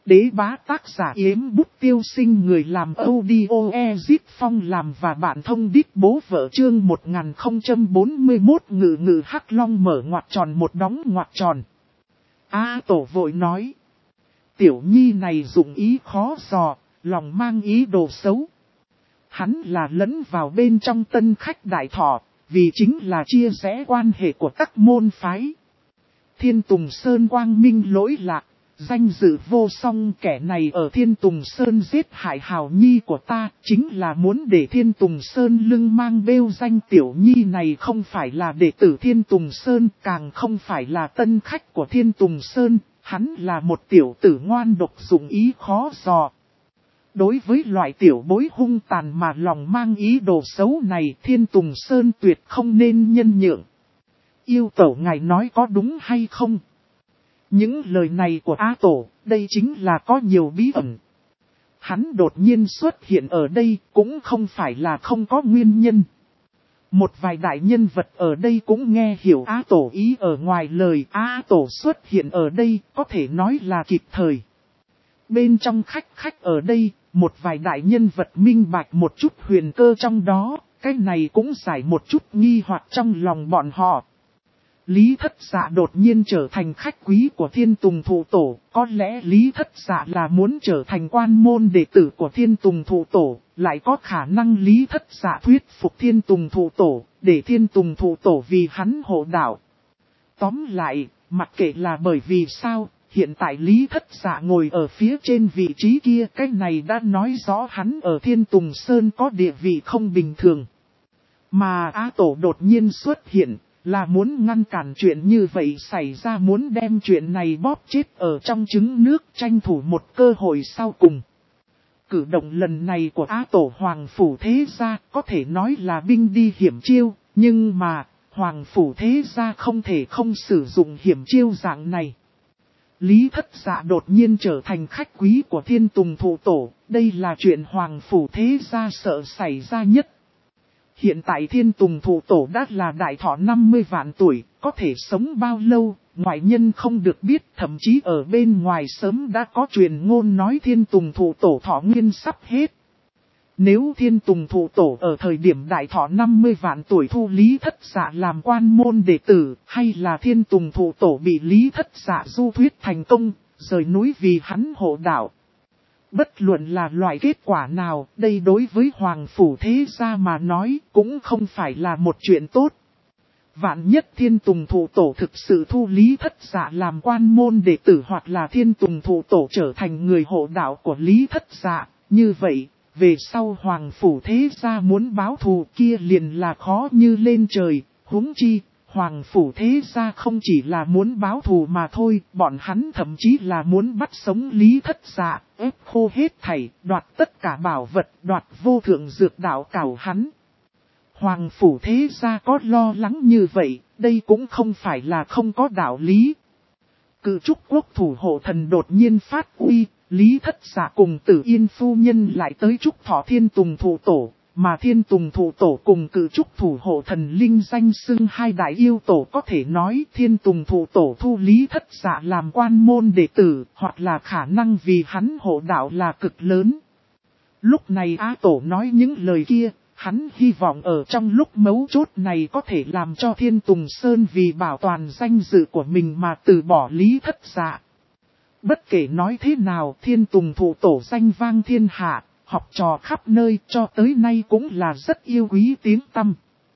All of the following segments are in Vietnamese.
Đế bá tác giả Yếm Bút Tiêu Sinh, người làm audio Ezip Phong làm và bạn thông đít bố vợ. Chương 1041 ngự ngự hắc long mở ngoặc tròn một đóng ngoặc tròn. Tổ vội nói. Tiểu nhi này dụng ý khó dò, lòng mang ý đồ xấu. Hắn là lẫn vào bên trong tân khách đại thọ, vì chính là chia rẽ quan hệ của các môn phái. Thiên Tùng Sơn quang minh lỗi lạc, danh dự vô song, kẻ này ở Thiên Tùng Sơn giết hại hào nhi của ta, chính là muốn để Thiên Tùng Sơn lưng mang bêu danh. Tiểu nhi này không phải là đệ tử Thiên Tùng Sơn, càng không phải là tân khách của Thiên Tùng Sơn, hắn là một tiểu tử ngoan độc dụng ý khó dò. Đối với loại tiểu bối hung tàn mà lòng mang ý đồ xấu này, Thiên Tùng Sơn tuyệt không nên nhân nhượng. Yêu Tẩu ngài nói có đúng hay không? Những lời này của Á Tổ, đây chính là có nhiều bí ẩn. Hắn đột nhiên xuất hiện ở đây cũng không phải là không có nguyên nhân. Một vài đại nhân vật ở đây cũng nghe hiểu Á Tổ ý ở ngoài lời. Á Tổ xuất hiện ở đây có thể nói là kịp thời. Bên trong khách ở đây, một vài đại nhân vật minh bạch một chút huyền cơ trong đó, cái này cũng giải một chút nghi hoặc trong lòng bọn họ. Lý Thất Dạ đột nhiên trở thành khách quý của Thiên Tùng Thụ Tổ, có lẽ Lý Thất Dạ là muốn trở thành quan môn đệ tử của Thiên Tùng Thụ Tổ, lại có khả năng Lý Thất Dạ thuyết phục Thiên Tùng Thụ Tổ, để Thiên Tùng Thụ Tổ vì hắn hộ đạo. Tóm lại, mặc kệ là bởi vì sao, hiện tại Lý Thất Dạ ngồi ở phía trên vị trí kia, cái này đã nói rõ hắn ở Thiên Tùng Sơn có địa vị không bình thường. Mà Á Tổ đột nhiên xuất hiện, là muốn ngăn cản chuyện như vậy xảy ra, muốn đem chuyện này bóp chết ở trong trứng nước, tranh thủ một cơ hội sau cùng. Cử động lần này của Á Tổ Hoàng Phủ Thế Gia có thể nói là binh đi hiểm chiêu, nhưng mà Hoàng Phủ Thế Gia không thể không sử dụng hiểm chiêu dạng này. Lý Thất Dạ đột nhiên trở thành khách quý của Thiên Tùng Thụ Tổ, đây là chuyện Hoàng Phủ Thế Gia sợ xảy ra nhất. Hiện tại Thiên Tùng Thụ Tổ đã là đại thọ 50 vạn tuổi, có thể sống bao lâu, ngoại nhân không được biết, thậm chí ở bên ngoài sớm đã có truyền ngôn nói Thiên Tùng Thụ Tổ thọ nguyên sắp hết. Nếu Thiên Tùng Thụ Tổ ở thời điểm đại thọ 50 vạn tuổi thu Lý Thất Dạ làm quan môn đệ tử, hay là Thiên Tùng Thụ Tổ bị Lý Thất Dạ du thuyết thành công, rời núi vì hắn hộ đạo. Bất luận là loại kết quả nào, đây đối với Hoàng Phủ Thế Gia mà nói cũng không phải là một chuyện tốt. Vạn nhất Thiên Tùng Thụ Tổ thực sự thu Lý Thất Dạ làm quan môn đệ tử, hoặc là Thiên Tùng Thụ Tổ trở thành người hộ đạo của Lý Thất Dạ, như vậy, về sau Hoàng Phủ Thế Gia muốn báo thù kia liền là khó như lên trời. Huống chi, Hoàng Phủ Thế Gia không chỉ là muốn báo thù mà thôi, bọn hắn thậm chí là muốn bắt sống Lý Thất Dạ, ép khô hết thảy, đoạt tất cả bảo vật, đoạt vô thượng dược đạo cảo hắn. Hoàng Phủ Thế Gia có lo lắng như vậy, đây cũng không phải là không có đạo lý. Cự trúc quốc thủ hộ thần đột nhiên phát uy, Lý Thất Dạ cùng Tử Yên phu nhân lại tới chúc thọ Thiên Tùng Thụ Tổ, mà Thiên Tùng Thụ Tổ cùng cự trúc thủ hộ thần linh danh xưng hai đại yêu tổ, có thể nói Thiên Tùng Thụ Tổ thu Lý Thất Dạ làm quan môn đệ tử, hoặc là khả năng vì hắn hộ đạo là cực lớn. Lúc này Á Tổ nói những lời kia, hắn hy vọng ở trong lúc mấu chốt này có thể làm cho Thiên Tùng Sơn vì bảo toàn danh dự của mình mà từ bỏ Lý Thất Dạ. Bất kể nói thế nào, Thiên Tùng Thụ Tổ danh vang thiên hạ, học trò khắp nơi, cho tới nay cũng là rất yêu quý tiếng tăm.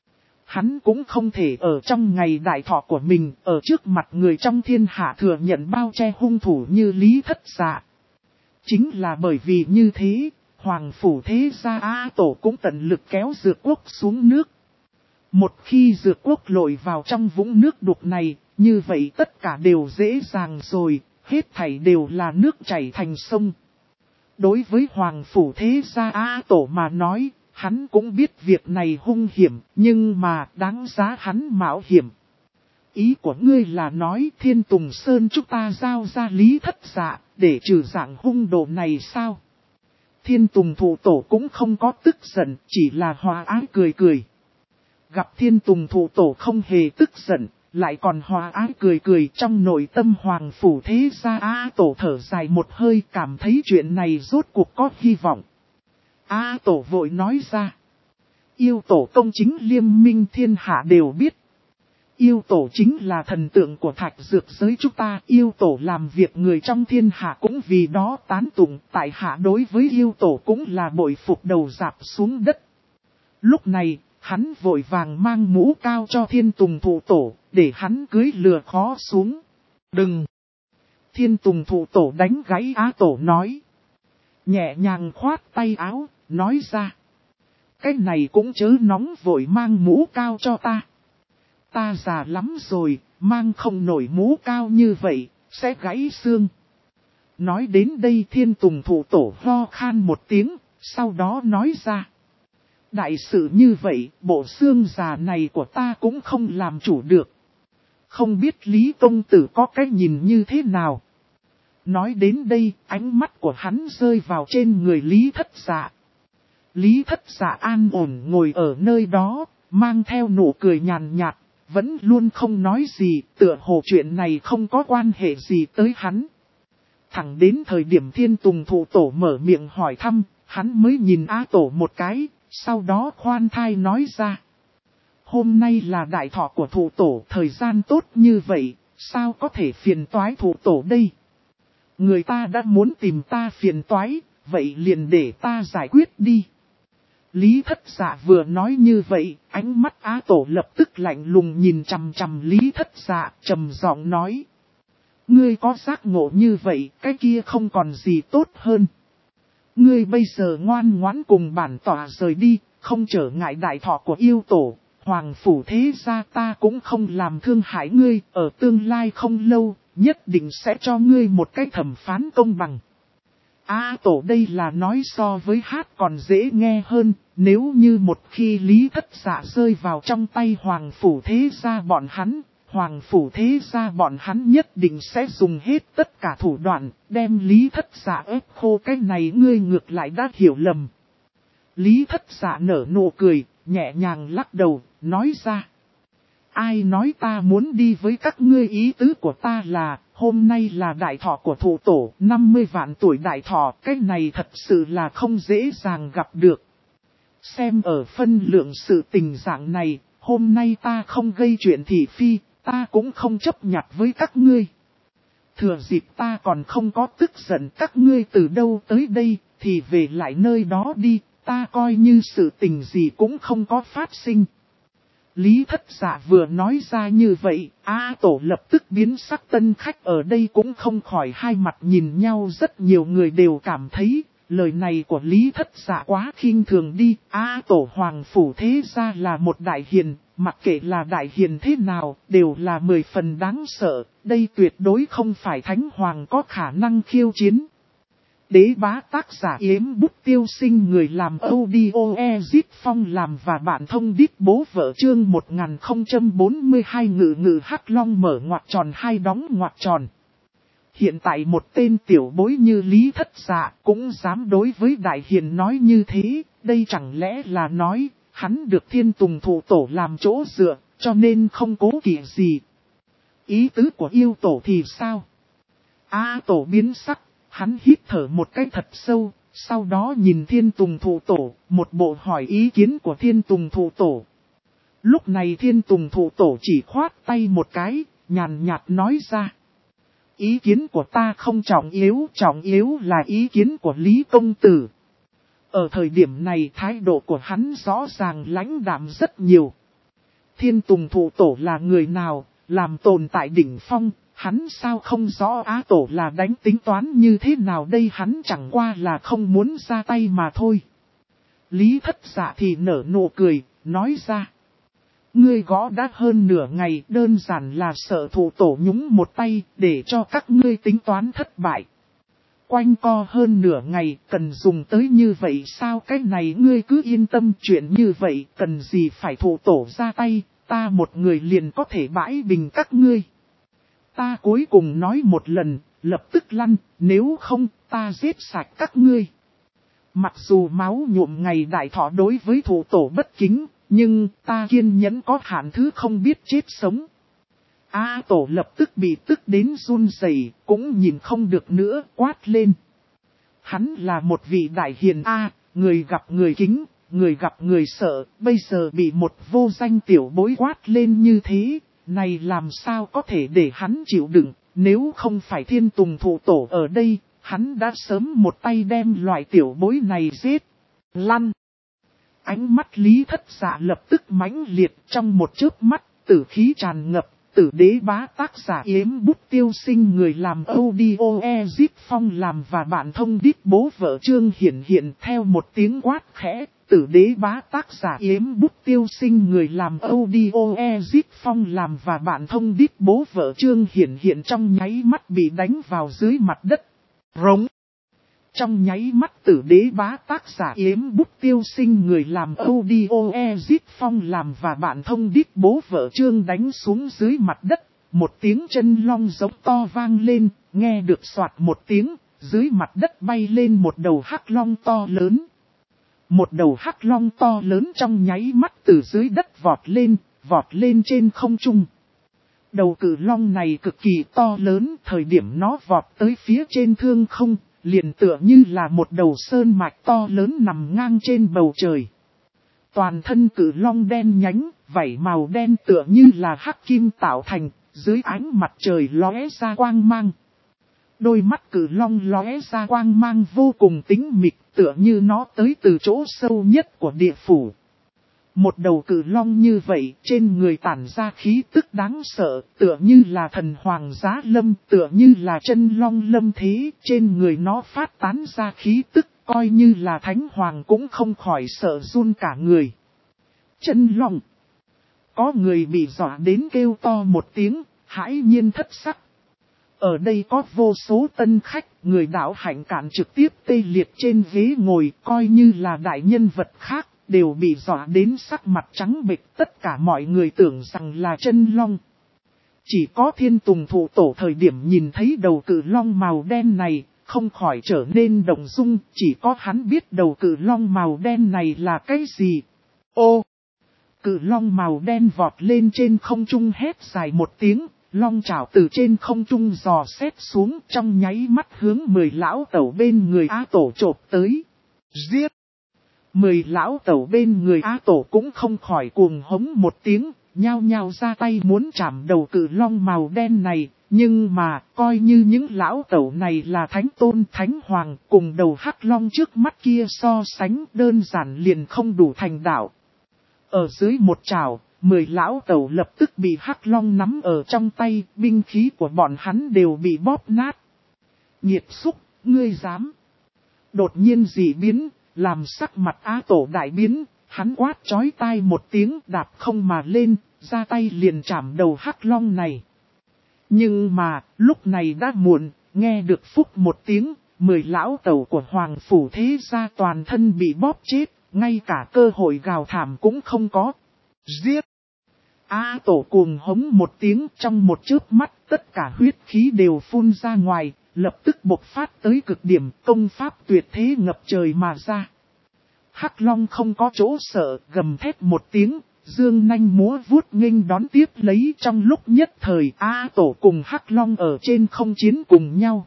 Hắn cũng không thể ở trong ngày đại thọ của mình, ở trước mặt người trong thiên hạ thừa nhận bao che hung thủ như Lý Thất Dạ. Chính là bởi vì như thế, Hoàng Phủ Thế Gia Á Tổ cũng tận lực kéo Dược Quốc xuống nước. Một khi Dược Quốc lội vào trong vũng nước đục này, như vậy tất cả đều dễ dàng rồi, hết thảy đều là nước chảy thành sông. Đối với Hoàng Phủ Thế Gia Á Tổ mà nói, hắn cũng biết việc này hung hiểm, nhưng mà đáng giá hắn mạo hiểm. Ý của ngươi là nói Thiên Tùng Sơn chúng ta giao ra Lý Thất Dạ, để trừ dạng hung đồ này sao? Thiên Tùng Thụ Tổ cũng không có tức giận, chỉ là hòa ái cười cười. Gặp Thiên Tùng Thụ Tổ không hề tức giận, lại còn hòa ái cười cười trong nội tâm Hoàng Phủ Thế Gia. A Tổ thở dài một hơi, cảm thấy chuyện này rốt cuộc có hy vọng. A Tổ vội nói ra. Yêu Tổ công chính liêm minh thiên hạ đều biết. Yêu Tổ chính là thần tượng của thạch dược giới chúng ta. Yêu Tổ làm việc người trong thiên hạ cũng vì đó tán tụng. Tại hạ đối với Yêu Tổ cũng là bội phục đầu rạp xuống đất. Lúc này, hắn vội vàng mang mũ cao cho Thiên Tùng Thụ Tổ, để hắn cưới lừa khó xuống. Đừng! Thiên Tùng Thụ Tổ đánh gáy Á Tổ nói. Nhẹ nhàng khoát tay áo, nói ra. Cái này cũng chớ nóng vội mang mũ cao cho ta. Ta già lắm rồi, mang không nổi mũ cao như vậy, sẽ gãy xương. Nói đến đây Thiên Tùng Thụ Tổ ho khan một tiếng, sau đó nói ra. Đại sự như vậy, bộ xương già này của ta cũng không làm chủ được. Không biết Lý Công Tử có cái nhìn như thế nào? Nói đến đây, ánh mắt của hắn rơi vào trên người Lý Thất Dạ. Lý Thất Dạ an ổn ngồi ở nơi đó, mang theo nụ cười nhàn nhạt, vẫn luôn không nói gì, tựa hồ chuyện này không có quan hệ gì tới hắn. Thẳng đến thời điểm Thiên Tùng Thụ Tổ mở miệng hỏi thăm, hắn mới nhìn Á Tổ một cái, sau đó khoan thai nói ra. Hôm nay là đại thọ của Thụ Tổ, thời gian tốt như vậy, sao có thể phiền toái Thụ Tổ đây? Người ta đã muốn tìm ta phiền toái, vậy liền để ta giải quyết đi. Lý Thất Dạ vừa nói như vậy, ánh mắt Á Tổ lập tức lạnh lùng nhìn chằm chằm Lý Thất Dạ, trầm giọng nói. Ngươi có giác ngộ như vậy, cái kia không còn gì tốt hơn. Ngươi bây giờ ngoan ngoãn cùng bản tỏa rời đi, không trở ngại đại thọ của Yêu Tổ, Hoàng Phủ Thế Gia ta cũng không làm thương hại ngươi, ở tương lai không lâu, nhất định sẽ cho ngươi một cái thẩm phán công bằng. A Tổ đây là nói so với hát còn dễ nghe hơn, nếu như một khi Lý Thất Dạ rơi vào trong tay Hoàng Phủ Thế Gia bọn hắn, Hoàng Phủ Thế Gia bọn hắn nhất định sẽ dùng hết tất cả thủ đoạn, đem Lý Thất Dạ ép khô. Cái này ngươi ngược lại đã hiểu lầm. Lý Thất Dạ nở nụ cười, nhẹ nhàng lắc đầu, nói ra. Ai nói ta muốn đi với các ngươi, ý tứ của ta là, hôm nay là đại thọ của Thụ Tổ, 50 vạn tuổi đại thọ, cái này thật sự là không dễ dàng gặp được. Xem ở phân lượng sự tình dạng này, hôm nay ta không gây chuyện thị phi, ta cũng không chấp nhặt với các ngươi. Thừa dịp ta còn không có tức giận các ngươi từ đâu tới đây, thì về lại nơi đó đi, ta coi như sự tình gì cũng không có phát sinh. Lý Thất Dạ vừa nói ra như vậy, A Tổ lập tức biến sắc. Tân khách ở đây cũng không khỏi hai mặt nhìn nhau, rất nhiều người đều cảm thấy, lời này của Lý Thất Dạ quá khinh thường đi. A Tổ Hoàng Phủ Thế Gia là một đại hiền, mặc kệ là đại hiền thế nào, đều là 10 phần đáng sợ, đây tuyệt đối không phải Thánh Hoàng có khả năng khiêu chiến. Đế bá tác giả Yếm Bút Tiêu Sinh, người làm audio Phong làm và bạn thông đít bố vợ chương 1042 ngự ngự hắc long mở ngoặc tròn hai đóng ngoặc tròn. Hiện tại một tên tiểu bối như Lý Thất Dạ cũng dám đối với đại hiền nói như thế, đây chẳng lẽ là nói hắn được Thiên Tùng Thụ Tổ làm chỗ dựa, cho nên không cố kỵ gì. Ý tứ của Yêu Tổ thì sao? A Tổ biến sắc. Hắn hít thở một cái thật sâu, sau đó nhìn Thiên Tùng Thụ Tổ, một bộ hỏi ý kiến của Thiên Tùng Thụ Tổ. Lúc này Thiên Tùng Thụ Tổ chỉ khoát tay một cái, nhàn nhạt nói ra. Ý kiến của ta không trọng yếu là ý kiến của Lý Công Tử. Ở thời điểm này thái độ của hắn rõ ràng lãnh đạm rất nhiều. Thiên Tùng Thụ Tổ là người nào, làm tồn tại đỉnh phong. Hắn sao không rõ Á Tổ là đánh tính toán như thế nào đây, hắn chẳng qua là không muốn ra tay mà thôi. Lý Thất Dạ thì nở nụ cười, nói ra. Ngươi gõ đã hơn nửa ngày, đơn giản là sợ Thụ Tổ nhúng một tay để cho các ngươi tính toán thất bại. Quanh co hơn nửa ngày, cần dùng tới như vậy sao? Cái này ngươi cứ yên tâm, chuyện như vậy cần gì phải Thụ Tổ ra tay, ta một người liền có thể bãi bình các ngươi. Ta cuối cùng nói một lần, lập tức lăn, nếu không, ta giết sạch các ngươi. Mặc dù máu nhuộm ngày đại thọ đối với Thụ Tổ bất kính, nhưng ta kiên nhẫn có hạn, thứ không biết chết sống. A Tổ lập tức bị tức đến run rẩy, cũng nhìn không được nữa, quát lên. Hắn là một vị đại hiền A, người gặp người kính, người gặp người sợ, bây giờ bị một vô danh tiểu bối quát lên như thế, này làm sao có thể để hắn chịu đựng, nếu không phải Thiên Tùng Thụ Tổ ở đây, hắn đã sớm một tay đem loại tiểu bối này giết. Lăn! Ánh mắt Lý Thất Dạ lập tức mãnh liệt, trong một chớp mắt, tử khí tràn ngập. Tử Đế Bá tác giả Yếm Bút Tiêu Sinh, người làm audio Ezip Phong làm và bạn thông đít bố vợ Trương Hiển hiện theo một tiếng quát khẽ. Tử Đế Bá tác giả Yếm Bút Tiêu Sinh, người làm audio Ezip Phong làm và bạn thông đít bố vợ Trương Hiển hiện trong nháy mắt bị đánh vào dưới mặt đất. Rống! Trong nháy mắt Tử Đế Bá tác giả Yếm Bút Tiêu Sinh, người làm audio Ezip Phong làm và bạn thông đít bố vợ Trương đánh xuống dưới mặt đất. Một tiếng chân long giống to vang lên, nghe được soạt một tiếng, dưới mặt đất bay lên một đầu hắc long to lớn. Một đầu hắc long to lớn trong nháy mắt từ dưới đất vọt lên trên không trung. Đầu cự long này cực kỳ to lớn, thời điểm nó vọt tới phía trên thương không, liền tựa như là một đầu sơn mạch to lớn nằm ngang trên bầu trời. Toàn thân cự long đen nhánh, vảy màu đen tựa như là hắc kim tạo thành, dưới ánh mặt trời lóe ra quang mang. Đôi mắt cự long lóe ra quang mang vô cùng tinh mịch, tựa như nó tới từ chỗ sâu nhất của địa phủ. Một đầu cự long như vậy, trên người tản ra khí tức đáng sợ, tựa như là thần hoàng giá lâm, tựa như là chân long lâm thế, trên người nó phát tán ra khí tức, coi như là thánh hoàng cũng không khỏi sợ run cả người. Chân long! Có người bị dọa đến kêu to một tiếng, hãi nhiên thất sắc. Ở đây có vô số tân khách, người đạo hạnh cản trực tiếp tê liệt trên ghế ngồi, coi như là đại nhân vật khác. Đều bị dọa đến sắc mặt trắng bệch, tất cả mọi người tưởng rằng là chân long. Chỉ có Thiên Tùng Thụ Tổ thời điểm nhìn thấy đầu cự long màu đen này, không khỏi trở nên động dung, chỉ có hắn biết đầu cự long màu đen này là cái gì. Ô! Cự long màu đen vọt lên trên không trung hét dài một tiếng, long chảo từ trên không trung dò xét xuống trong nháy mắt hướng 10 lão tẩu bên người A Tổ chộp tới. Giết! 10 lão tẩu bên người A Tổ cũng không khỏi cuồng hống một tiếng, nhao nhao ra tay muốn chạm đầu cự long màu đen này, nhưng mà coi như những lão tẩu này là thánh tôn thánh hoàng cùng đầu hắc long trước mắt kia so sánh đơn giản liền không đủ thành đạo. Ở dưới một chảo, 10 lão tẩu lập tức bị hắc long nắm ở trong tay, binh khí của bọn hắn đều bị bóp nát. Nhiệt xúc, ngươi dám. Đột nhiên dị biến. Làm sắc mặt A Tổ đại biến, hắn quát chói tai một tiếng đạp không mà lên, ra tay liền chạm đầu hắc long này. Nhưng mà, lúc này đã muộn, nghe được phúc một tiếng, 10 lão tẩu của Hoàng Phủ Thế Gia toàn thân bị bóp chết, ngay cả cơ hội gào thảm cũng không có. Giết! A Tổ cuồng hống một tiếng, trong một chớp mắt tất cả huyết khí đều phun ra ngoài. Lập tức bộc phát tới cực điểm, công pháp tuyệt thế ngập trời mà ra. Hắc long không có chỗ sợ, gầm thét một tiếng, dương nanh múa vuốt nghênh đón tiếp lấy. Trong lúc nhất thời A Tổ cùng Hắc long ở trên không chiến cùng nhau.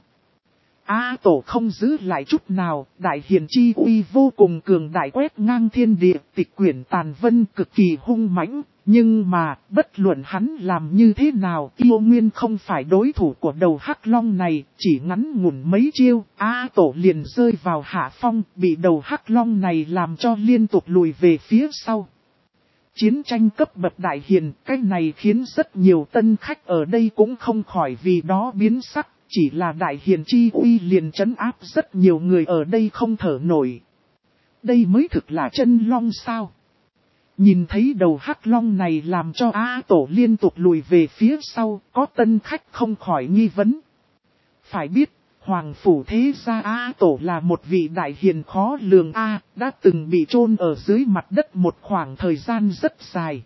A Tổ không giữ lại chút nào, đại hiền chi uy vô cùng cường đại quét ngang thiên địa, tịch quyển tàn vân cực kỳ hung mãnh. Nhưng mà, bất luận hắn làm như thế nào, Yêu Nguyên không phải đối thủ của đầu hắc long này, chỉ ngắn ngủn mấy chiêu, A Tổ liền rơi vào hạ phong, bị đầu hắc long này làm cho liên tục lùi về phía sau. Chiến tranh cấp bậc đại hiền, cái này khiến rất nhiều tân khách ở đây cũng không khỏi vì đó biến sắc, chỉ là đại hiền chi uy liền trấn áp rất nhiều người ở đây không thở nổi. Đây mới thực là chân long sao? Nhìn thấy đầu hắc long này làm cho A Tổ liên tục lùi về phía sau, có tân khách không khỏi nghi vấn. Phải biết, Hoàng Phủ Thế Gia A Tổ là một vị đại hiền khó lường đã từng bị chôn ở dưới mặt đất một khoảng thời gian rất dài.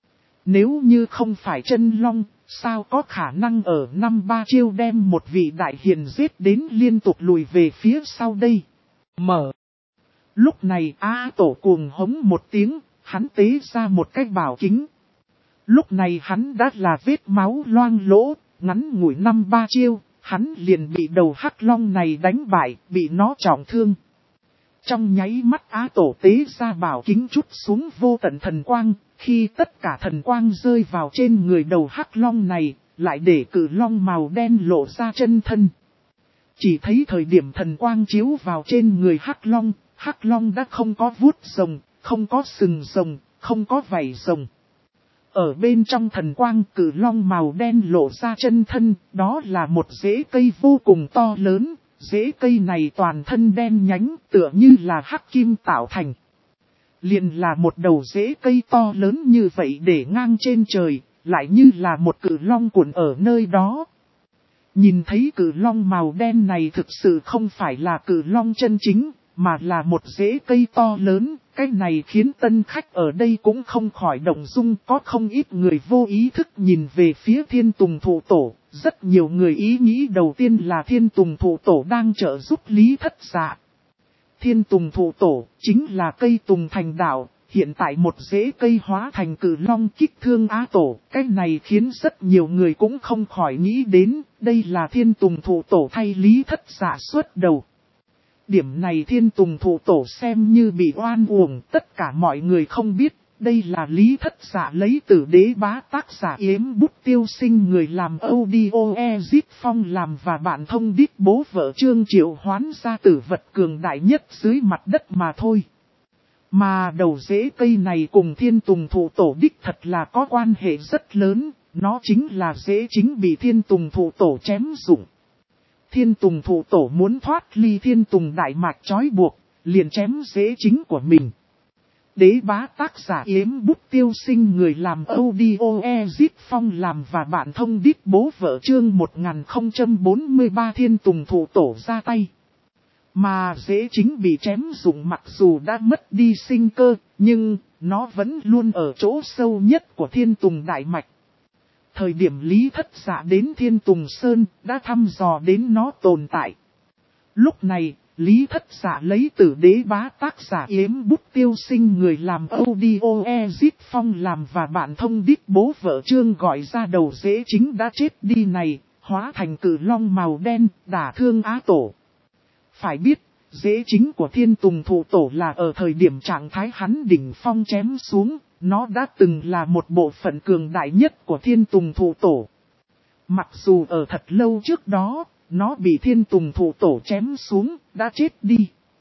Nếu như không phải chân long, sao có khả năng ở 5-3 chiêu đem một vị đại hiền giết đến liên tục lùi về phía sau đây? Lúc này A Tổ cuồng hống một tiếng. Hắn tế ra một cái bảo kính. Lúc này hắn đã là vết máu loang lỗ, ngắn ngủi 5-3 chiêu, hắn liền bị đầu hắc long này đánh bại, bị nó trọng thương. Trong nháy mắt Á Tổ tế ra bảo kính chút xuống vô tận thần quang, khi tất cả thần quang rơi vào trên người đầu hắc long này, lại để cự long màu đen lộ ra chân thân. Chỉ thấy thời điểm thần quang chiếu vào trên người hắc long đã không có vuốt rồng, không có sừng rồng, không có vảy rồng. Ở bên trong thần quang cự long màu đen lộ ra chân thân, đó là một rễ cây vô cùng to lớn, rễ cây này toàn thân đen nhánh tựa như là hắc kim tạo thành. Liền là một đầu rễ cây to lớn như vậy để ngang trên trời, lại như là một cự long cuộn ở nơi đó. Nhìn thấy cự long màu đen này thực sự không phải là cự long chân chính, mà là một rễ cây to lớn, cái này khiến tân khách ở đây cũng không khỏi động dung, có không ít người vô ý thức nhìn về phía Thiên Tùng Thụ Tổ, rất nhiều người ý nghĩ đầu tiên là Thiên Tùng Thụ Tổ đang trợ giúp Lý Thất Dạ. Thiên Tùng Thụ Tổ chính là cây tùng thành đạo, hiện tại một rễ cây hóa thành cự long kích thương Á Tổ, cái này khiến rất nhiều người cũng không khỏi nghĩ đến, đây là Thiên Tùng Thụ Tổ thay Lý Thất Dạ xuất đầu. Điểm này Thiên Tùng Thụ Tổ xem như bị oan uổng, tất cả mọi người không biết, đây là Lý Thất Dạ lấy từ Đế Bá tác giả Yếm Bút Tiêu Sinh người làm audio Ezip Phong làm và bạn thông đích bố vợ Trương Triệu hoán ra tử vật cường đại nhất dưới mặt đất mà thôi. Mà đầu rễ cây này cùng Thiên Tùng Thụ Tổ đích thật là có quan hệ rất lớn, nó chính là rễ chính bị Thiên Tùng Thụ Tổ chém dụng. Thiên Tùng Thụ Tổ muốn thoát ly Thiên Tùng Đại Mạch trói buộc, liền chém rễ chính của mình. Đế Bá tác giả Yếm Bút Tiêu Sinh người làm audio Ezip Phong làm và bạn thông đích bố vợ Chương 1043 Thiên Tùng Thụ Tổ ra tay. Mà rễ chính bị chém dụng mặc dù đã mất đi sinh cơ, nhưng nó vẫn luôn ở chỗ sâu nhất của Thiên Tùng Đại Mạch. Thời điểm Lý Thất Dạ đến Thiên Tùng Sơn đã thăm dò đến nó tồn tại. Lúc này, Lý Thất Dạ lấy từ Đế Bá tác giả Yếm Bút Tiêu Sinh người làm audio Ezip Phong làm và bạn thông đích bố vợ Trương gọi ra đầu rễ chính đã chết đi này, hóa thành cự long màu đen, đả thương Á Tổ. Phải biết, rễ chính của Thiên Tùng Thụ Tổ là ở thời điểm trạng thái hắn đỉnh phong chém xuống, nó đã từng là một bộ phận cường đại nhất của Thiên Tùng Thụ Tổ. Mặc dù ở thật lâu trước đó, nó bị Thiên Tùng Thụ Tổ chém xuống, đã chết đi.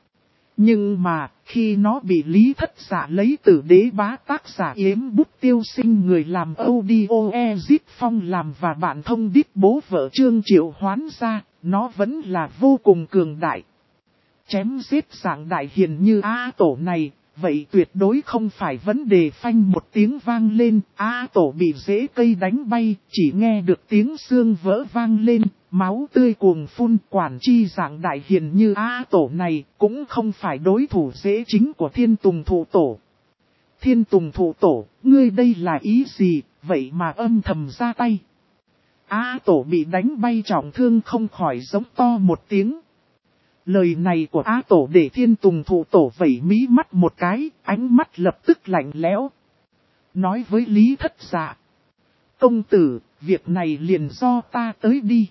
Nhưng mà, khi nó bị Lý Thất Dạ lấy từ Đế Bá tác giả Yếm Bút Tiêu Sinh người làm audio Ezip Phong làm và bạn thông đích bố vợ Trương Triệu hoán ra, nó vẫn là vô cùng cường đại. Chém giết dạng đại hiền như Á Tổ này, vậy tuyệt đối không phải vấn đề. Phanh một tiếng vang lên, Á Tổ bị rễ cây đánh bay, chỉ nghe được tiếng xương vỡ vang lên, máu tươi cuồng phun. Quản chi dạng đại hiền như Á Tổ này, cũng không phải đối thủ rễ chính của Thiên Tùng Thụ Tổ. Thiên Tùng Thụ Tổ, ngươi đây là ý gì, vậy mà âm thầm ra tay. Á Tổ bị đánh bay trọng thương không khỏi giống to một tiếng. Lời này của Á Tổ để Thiên Tùng Thụ Tổ vẩy mí mắt một cái, ánh mắt lập tức lạnh lẽo. Nói với Lý Thất Dạ: công tử, việc này liền do ta tới đi.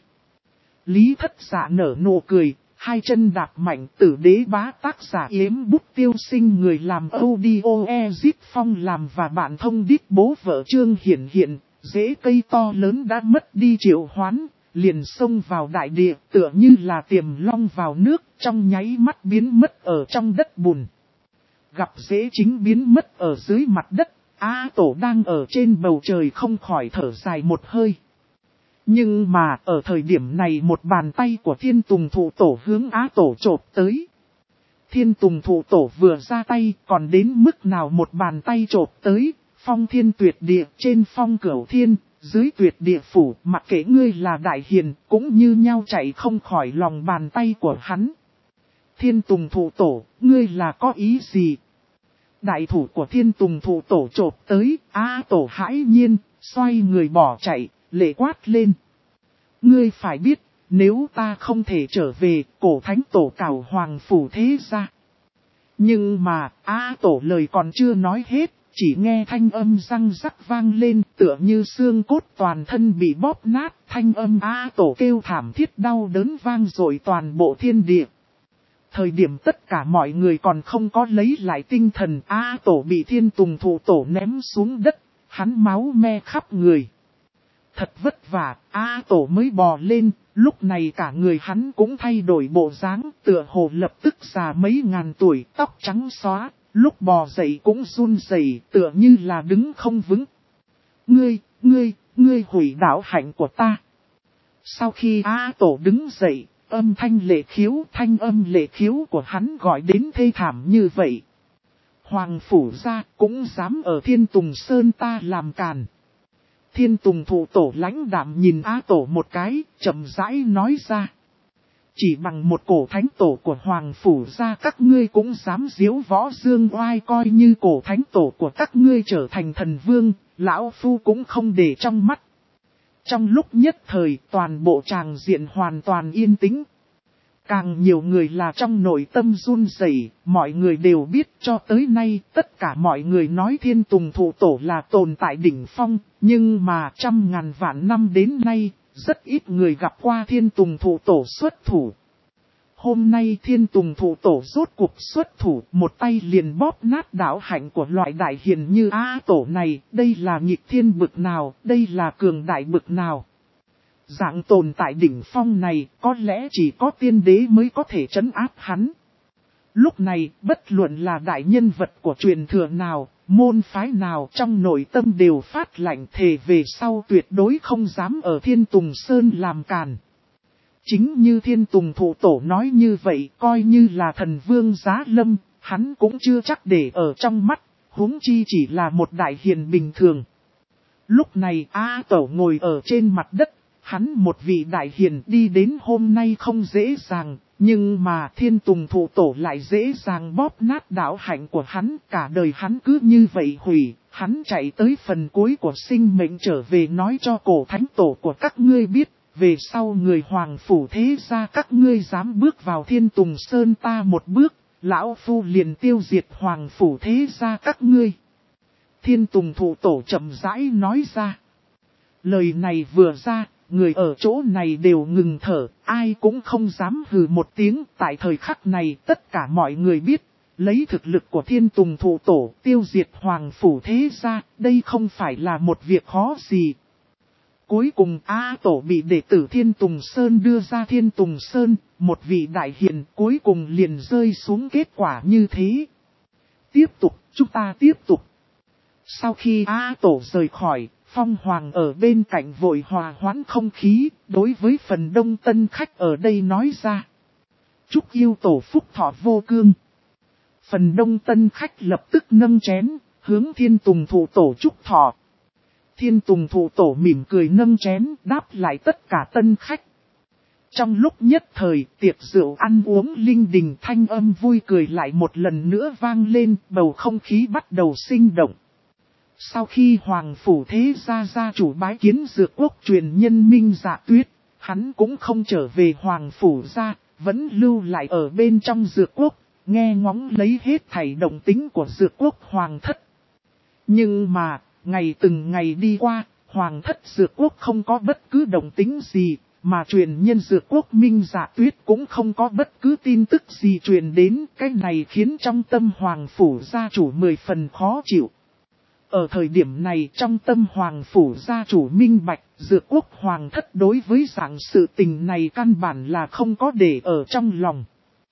Lý Thất Dạ nở nụ cười, hai chân đạp mạnh. Tử Đế Bá tác giả Yếm Bút Tiêu Sinh người làm audio Ezip Phong làm và bạn thông đích bố vợ Trương hiện, rễ cây to lớn đã mất đi triệu hoán, liền xông vào đại địa tựa như là tiềm long vào nước, trong nháy mắt biến mất ở trong đất bùn. Gặp rễ chính biến mất ở dưới mặt đất, Á Tổ đang ở trên bầu trời không khỏi thở dài một hơi. Nhưng mà ở thời điểm này một bàn tay của Thiên Tùng Thụ Tổ hướng Á Tổ chộp tới. Thiên Tùng Thụ Tổ vừa ra tay còn đến mức nào một bàn tay chộp tới, phong thiên tuyệt địa, trên phong cửu thiên, dưới tuyệt địa phủ, mặc kệ ngươi là đại hiền, cũng như nhau chạy không khỏi lòng bàn tay của hắn. Thiên Tùng Thụ Tổ, ngươi là có ý gì? Đại thủ của Thiên Tùng Thụ Tổ chộp tới, Á Tổ hãi nhiên, xoay người bỏ chạy, lệ quát lên. Ngươi phải biết, nếu ta không thể trở về, cổ thánh tổ cảo hoàng phủ thế ra. Nhưng mà, Á Tổ lời còn chưa nói hết, chỉ nghe thanh âm răng rắc vang lên tựa như xương cốt toàn thân bị bóp nát, thanh âm A Tổ kêu thảm thiết đau đớn vang dội toàn bộ thiên địa. Thời điểm tất cả mọi người còn không có lấy lại tinh thần, A Tổ bị Thiên Tùng Thụ Tổ ném xuống đất, hắn máu me khắp người. Thật vất vả, A Tổ mới bò lên, lúc này cả người hắn cũng thay đổi bộ dáng, tựa hồ lập tức già mấy ngàn tuổi, tóc trắng xóa, lúc bò dậy cũng run rẩy, tựa như là đứng không vững. Ngươi hủy đạo hạnh của ta. Sau khi A Tổ đứng dậy, thanh âm lệ khiếu của hắn gọi đến thê thảm như vậy. Hoàng phủ gia cũng dám ở Thiên Tùng Sơn ta làm càn. Thiên Tùng Thụ Tổ lãnh đạm nhìn A Tổ một cái, chậm rãi nói ra. Chỉ bằng một cổ thánh tổ của Hoàng phủ gia các ngươi cũng dám diếu võ dương oai, coi như cổ thánh tổ của các ngươi trở thành thần vương, lão phu cũng không để trong mắt. Trong lúc nhất thời toàn bộ tràng diện hoàn toàn yên tĩnh. Càng nhiều người là trong nội tâm run rẩy, mọi người đều biết cho tới nay tất cả mọi người nói Thiên Tùng Thụ Tổ là tồn tại đỉnh phong, nhưng mà trăm ngàn vạn năm đến nay, rất ít người gặp qua Thiên Tùng Thụ Tổ xuất thủ. Hôm nay Thiên Tùng Thụ Tổ rốt cuộc xuất thủ, một tay liền bóp nát đạo hạnh của loại đại hiền như A Tổ này, đây là nghịch thiên bực nào, đây là cường đại bực nào. Dạng tồn tại đỉnh phong này có lẽ chỉ có tiên đế mới có thể trấn áp hắn. Lúc này bất luận là đại nhân vật của truyền thừa nào, môn phái nào trong nội tâm đều phát lạnh thề về sau tuyệt đối không dám ở Thiên Tùng Sơn làm càn. Chính như Thiên Tùng Thụ Tổ nói như vậy, coi như là thần vương giá lâm, hắn cũng chưa chắc để ở trong mắt, huống chi chỉ là một đại hiền bình thường. Lúc này A Tổ ngồi ở trên mặt đất. Hắn một vị đại hiền đi đến hôm nay không dễ dàng, nhưng mà Thiên Tùng Thụ Tổ lại dễ dàng bóp nát đạo hạnh của hắn, cả đời hắn cứ như vậy hủy, hắn chạy tới phần cuối của sinh mệnh trở về nói cho cổ thánh tổ của các ngươi biết, về sau người Hoàng phủ thế gia các ngươi dám bước vào Thiên Tùng Sơn ta một bước, lão phu liền tiêu diệt Hoàng phủ thế gia các ngươi. Thiên Tùng Thụ Tổ chậm rãi nói ra. Lời này vừa ra, người ở chỗ này đều ngừng thở, ai cũng không dám hừ một tiếng. Tại thời khắc này tất cả mọi người biết, lấy thực lực của Thiên Tùng Thụ Tổ tiêu diệt Hoàng phủ thế gia, đây không phải là một việc khó gì. Cuối cùng A Tổ bị đệ tử Thiên Tùng Sơn đưa ra Thiên Tùng Sơn, một vị đại hiền cuối cùng liền rơi xuống kết quả như thế. Tiếp tục, chúng ta tiếp tục. Sau khi A Tổ rời khỏi, Phong Hoàng ở bên cạnh vội hòa hoãn không khí, đối với phần đông tân khách ở đây nói ra. Chúc yêu tổ phúc thọ vô cương. Phần đông tân khách lập tức nâng chén, hướng Thiên Tùng Thụ Tổ chúc thọ. Thiên Tùng Thụ Tổ mỉm cười nâng chén, đáp lại tất cả tân khách. Trong lúc nhất thời, tiệc rượu ăn uống linh đình thanh âm vui cười lại một lần nữa vang lên, bầu không khí bắt đầu sinh động. Sau khi Hoàng phủ thế gia gia chủ bái kiến Dược Quốc truyền nhân Minh Dạ Tuyết, hắn cũng không trở về Hoàng phủ gia, vẫn lưu lại ở bên trong Dược Quốc, nghe ngóng lấy hết thảy động tính của Dược Quốc Hoàng thất. Nhưng mà, ngày từng ngày đi qua, Hoàng thất Dược Quốc không có bất cứ động tính gì, mà truyền nhân Dược Quốc Minh Dạ Tuyết cũng không có bất cứ tin tức gì truyền đến, cái này khiến trong tâm Hoàng phủ gia chủ 10 phần khó chịu. Ở thời điểm này trong tâm Hoàng phủ gia chủ minh bạch, Dược Quốc Hoàng thất đối với dạng sự tình này căn bản là không có để ở trong lòng.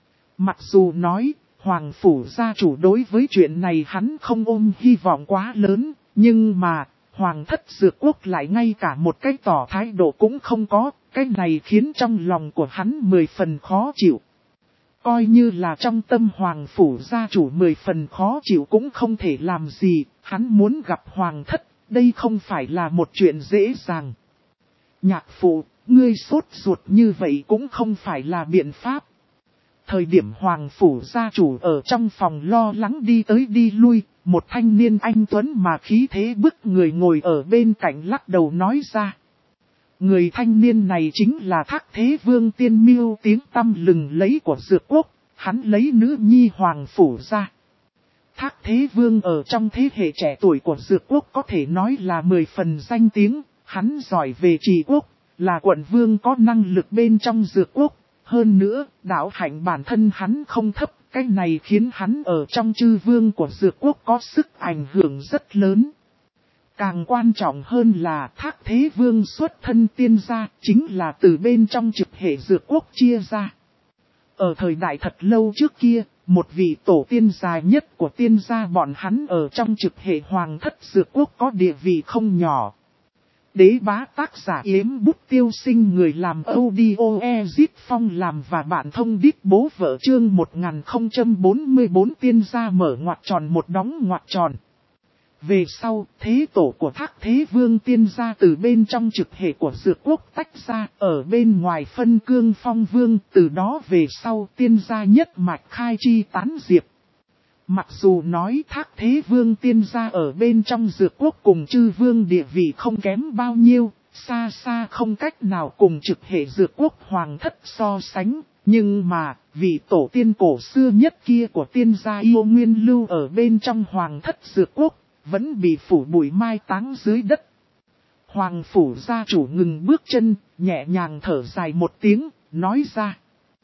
Mặc dù nói, Hoàng phủ gia chủ đối với chuyện này hắn không ôm hy vọng quá lớn, nhưng mà, Hoàng thất Dược Quốc lại ngay cả một cái tỏ thái độ cũng không có, cái này khiến trong lòng của hắn 10 phần khó chịu. Coi như là trong tâm Hoàng phủ gia chủ 10 phần khó chịu cũng không thể làm gì, hắn muốn gặp Hoàng thất, đây không phải là một chuyện dễ dàng. Nhạc phụ, ngươi sốt ruột như vậy cũng không phải là biện pháp. Thời điểm Hoàng phủ gia chủ ở trong phòng lo lắng đi tới đi lui, một thanh niên anh tuấn mà khí thế bức người ngồi ở bên cạnh lắc đầu nói ra. Người thanh niên này chính là Thác Thế Vương Tiên Miêu tiếng tăm lừng lấy của Dược Quốc, hắn lấy nữ nhi Hoàng phủ ra. Thác Thế Vương ở trong thế hệ trẻ tuổi của Dược Quốc có thể nói là 10 phần danh tiếng, hắn giỏi về trì quốc, là quận vương có năng lực bên trong Dược Quốc. Hơn nữa, đạo hạnh bản thân hắn không thấp, cái này khiến hắn ở trong chư vương của Dược Quốc có sức ảnh hưởng rất lớn. Càng quan trọng hơn là Thác Thế Vương xuất thân tiên gia, chính là từ bên trong trực hệ Dược Quốc chia ra. Ở thời đại thật lâu trước kia, một vị tổ tiên dài nhất của tiên gia bọn hắn ở trong trực hệ hoàng thất Dược Quốc có địa vị không nhỏ. Đế bá tác giả Yếm Bút Tiêu Sinh, người làm audio Ezit Phong làm và bạn thông đít bố vợ, chương 1044 tiên gia mở ngoặc tròn một đóng ngoặc tròn. Về sau, thế tổ của Thác Thế Vương tiên gia từ bên trong trực hệ của Dược Quốc tách ra, ở bên ngoài phân Cương Phong Vương, từ đó về sau tiên gia nhất mạch khai chi tán diệp. Mặc dù nói Thác Thế Vương tiên gia ở bên trong Dược Quốc cùng chư vương địa vị không kém bao nhiêu, xa xa không cách nào cùng trực hệ Dược Quốc hoàng thất so sánh, nhưng mà, vị tổ tiên cổ xưa nhất kia của tiên gia Yêu Nguyên lưu ở bên trong hoàng thất Dược Quốc, vẫn bị phủ bụi mai táng dưới đất. Hoàng phủ gia chủ ngừng bước chân, nhẹ nhàng thở dài một tiếng, nói ra.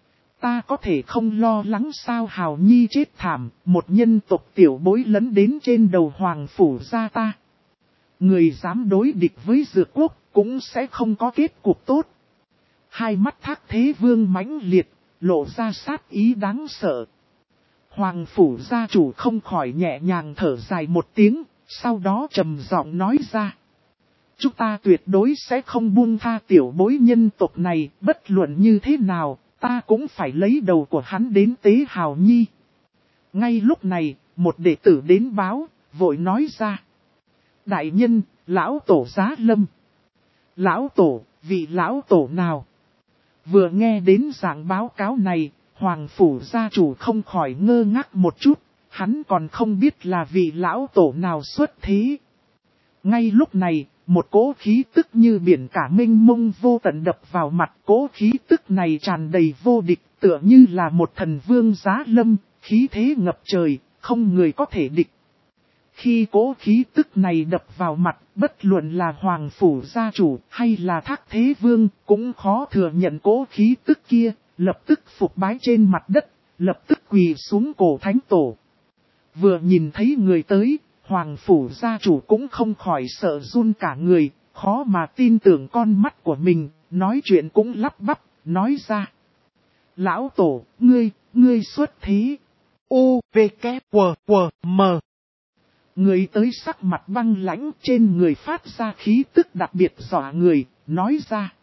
Ta có thể không lo lắng sao Hào Nhi chết thảm, một nhân tộc tiểu bối lấn đến trên đầu hoàng phủ gia ta. Người dám đối địch với Dược Quốc, cũng sẽ không có kết cục tốt. Hai mắt Thác Thế Vương mãnh liệt, lộ ra sát ý đáng sợ. Hoàng phủ gia chủ không khỏi nhẹ nhàng thở dài một tiếng, sau đó trầm giọng nói ra. Chúng ta tuyệt đối sẽ không buông tha tiểu bối nhân tộc này, bất luận như thế nào, ta cũng phải lấy đầu của hắn đến tế Hào Nhi. Ngay lúc này, một đệ tử đến báo, vội nói ra. Đại nhân, lão tổ Giá Lâm. Lão tổ, vị lão tổ nào? Vừa nghe đến dạng báo cáo này, Hoàng phủ gia chủ không khỏi ngơ ngác một chút, hắn còn không biết là vị lão tổ nào xuất thế. Ngay lúc này, một cỗ khí tức như biển cả mênh mông vô tận đập vào mặt, cỗ khí tức này tràn đầy vô địch, tựa như là một thần vương Giá Lâm, khí thế ngập trời, không người có thể địch. Khi cỗ khí tức này đập vào mặt, bất luận là Hoàng phủ gia chủ hay là Thác Thế Vương, cũng khó thừa nhận cỗ khí tức kia, lập tức phục bái trên mặt đất, lập tức quỳ xuống cổ thánh tổ. Vừa nhìn thấy người tới, Hoàng phủ gia chủ cũng không khỏi sợ run cả người, khó mà tin tưởng con mắt của mình, nói chuyện cũng lắp bắp, nói ra. Lão tổ, ngươi xuất thế. U, V, K, W, W, M. Người tới sắc mặt băng lãnh, trên người phát ra khí tức đặc biệt dọa người, nói ra.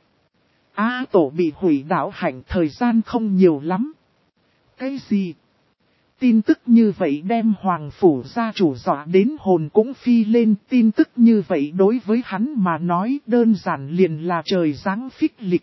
Tổ bị hủy đạo hạnh, thời gian không nhiều lắm. Cái gì? Tin tức như vậy đem Hoàng phủ gia chủ dọa đến hồn cũng phi lên. Tin tức như vậy đối với hắn mà nói đơn giản liền là trời giáng phích lịch.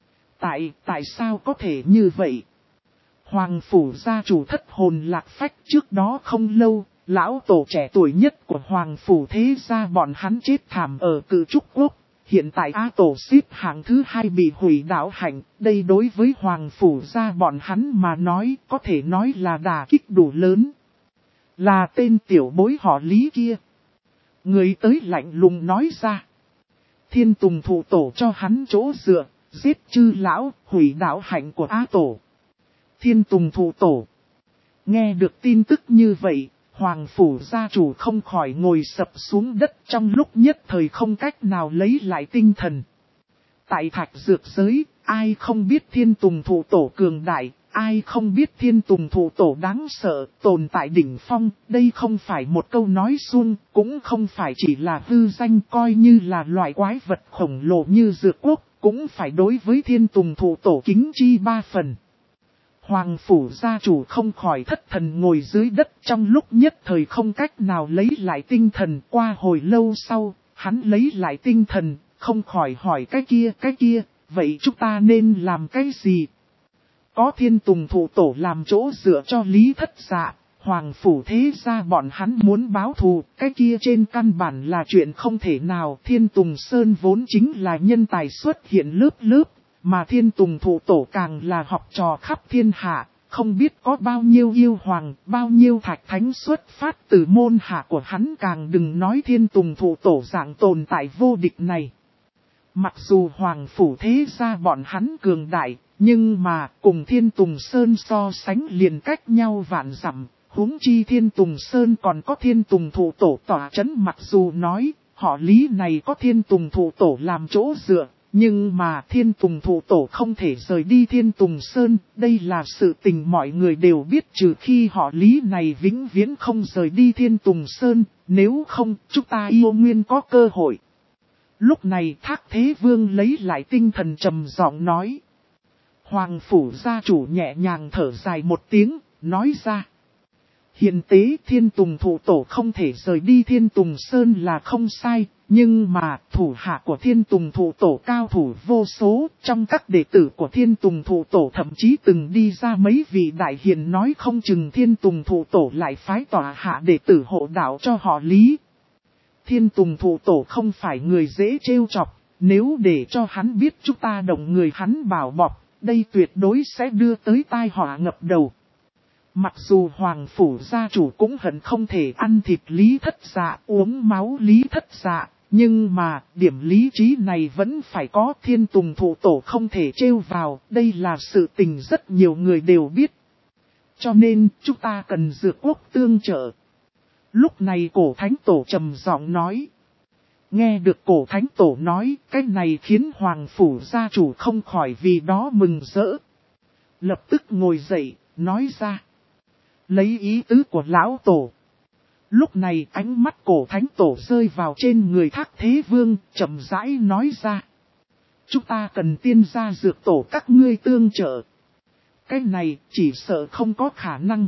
Tại sao có thể như vậy? Hoàng phủ gia chủ thất hồn lạc phách, trước đó không lâu, lão tổ trẻ tuổi nhất của Hoàng phủ thế gia bọn hắn chết thảm ở Cự Trúc Quốc. Hiện tại Á tổ xếp hạng thứ 2 bị hủy đạo hạnh, đây đối với Hoàng phủ gia bọn hắn mà nói có thể nói là đả kích đủ lớn. Là tên tiểu bối họ Lý kia. Người tới lạnh lùng nói ra. Thiên Tùng thụ tổ cho hắn chỗ dựa, giết chư lão, hủy đạo hạnh của Á tổ. Thiên Tùng thụ tổ. Nghe được tin tức như vậy, Hoàng phủ gia chủ không khỏi ngồi sập xuống đất, trong lúc nhất thời không cách nào lấy lại tinh thần. Tại Thạch Dược giới, ai không biết Thiên Tùng thụ tổ cường đại, ai không biết Thiên Tùng thụ tổ đáng sợ, tồn tại đỉnh phong. Đây không phải một câu nói suông, cũng không phải chỉ là hư danh, coi như là loại quái vật khổng lồ như Dược Quốc, cũng phải đối với Thiên Tùng thụ tổ kính chi 3 phần. Hoàng phủ gia chủ không khỏi thất thần ngồi dưới đất, trong lúc nhất thời không cách nào lấy lại tinh thần. Qua hồi lâu sau, hắn lấy lại tinh thần, không khỏi hỏi cái kia, vậy chúng ta nên làm cái gì? Có Thiên Tùng thụ tổ làm chỗ dựa cho Lý Thất Dạ, Hoàng phủ thế gia bọn hắn muốn báo thù, cái kia trên căn bản là chuyện không thể nào. Thiên Tùng Sơn vốn chính là nhân tài xuất hiện lớp lớp. Mà Thiên Tùng thụ tổ càng là học trò khắp thiên hạ, không biết có bao nhiêu yêu hoàng, bao nhiêu thạch thánh xuất phát từ môn hạ của hắn, càng đừng nói Thiên Tùng Thụ Tổ dạng tồn tại vô địch này. Mặc dù hoàng phủ thế gia bọn hắn cường đại, nhưng mà cùng Thiên Tùng Sơn so sánh liền cách nhau vạn dặm, huống chi Thiên Tùng Sơn còn có Thiên Tùng Thụ Tổ tỏa chấn. Mặc dù nói, họ Lý này có Thiên Tùng Thụ Tổ làm chỗ dựa, nhưng mà Thiên Tùng Thụ Tổ không thể rời đi Thiên Tùng Sơn, đây là sự tình mọi người đều biết, trừ khi họ Lý này vĩnh viễn không rời đi Thiên Tùng Sơn, nếu không chúng ta yêu nguyên có cơ hội. Lúc này Thác Thế Vương lấy lại tinh thần trầm giọng nói. Hoàng phủ gia chủ nhẹ nhàng thở dài một tiếng, nói ra. Hiện tế Thiên Tùng Thụ Tổ không thể rời đi Thiên Tùng Sơn là không sai, nhưng mà thủ hạ của Thiên Tùng Thụ Tổ cao thủ vô số, trong các đệ tử của Thiên Tùng Thụ Tổ thậm chí từng đi ra mấy vị đại hiền, nói không chừng Thiên Tùng Thụ Tổ lại phái tỏa hạ đệ tử hộ đạo cho họ Lý. Thiên Tùng Thụ Tổ không phải người dễ trêu chọc, nếu để cho hắn biết chúng ta động người hắn bảo bọc, đây tuyệt đối sẽ đưa tới tai họa ngập đầu. Mặc dù Hoàng Phủ gia chủ cũng hận không thể ăn thịt Lý Thất Dạ, uống máu Lý Thất Dạ, nhưng mà điểm lý trí này vẫn phải có. Thiên Tùng Thụ Tổ không thể trêu vào, đây là sự tình rất nhiều người đều biết. Cho nên chúng ta cần Dược Quốc tương trợ. Lúc này Cổ Thánh Tổ trầm giọng nói. Nghe được Cổ Thánh Tổ nói, cái này khiến Hoàng Phủ gia chủ không khỏi vì đó mừng rỡ. Lập tức ngồi dậy, nói ra. Lấy ý tứ của Lão Tổ. Lúc này ánh mắt Cổ Thánh Tổ rơi vào trên người Thác Thế Vương, chậm rãi nói ra. Chúng ta cần tiên gia Dược Tổ các ngươi tương trợ. Cái này chỉ sợ không có khả năng.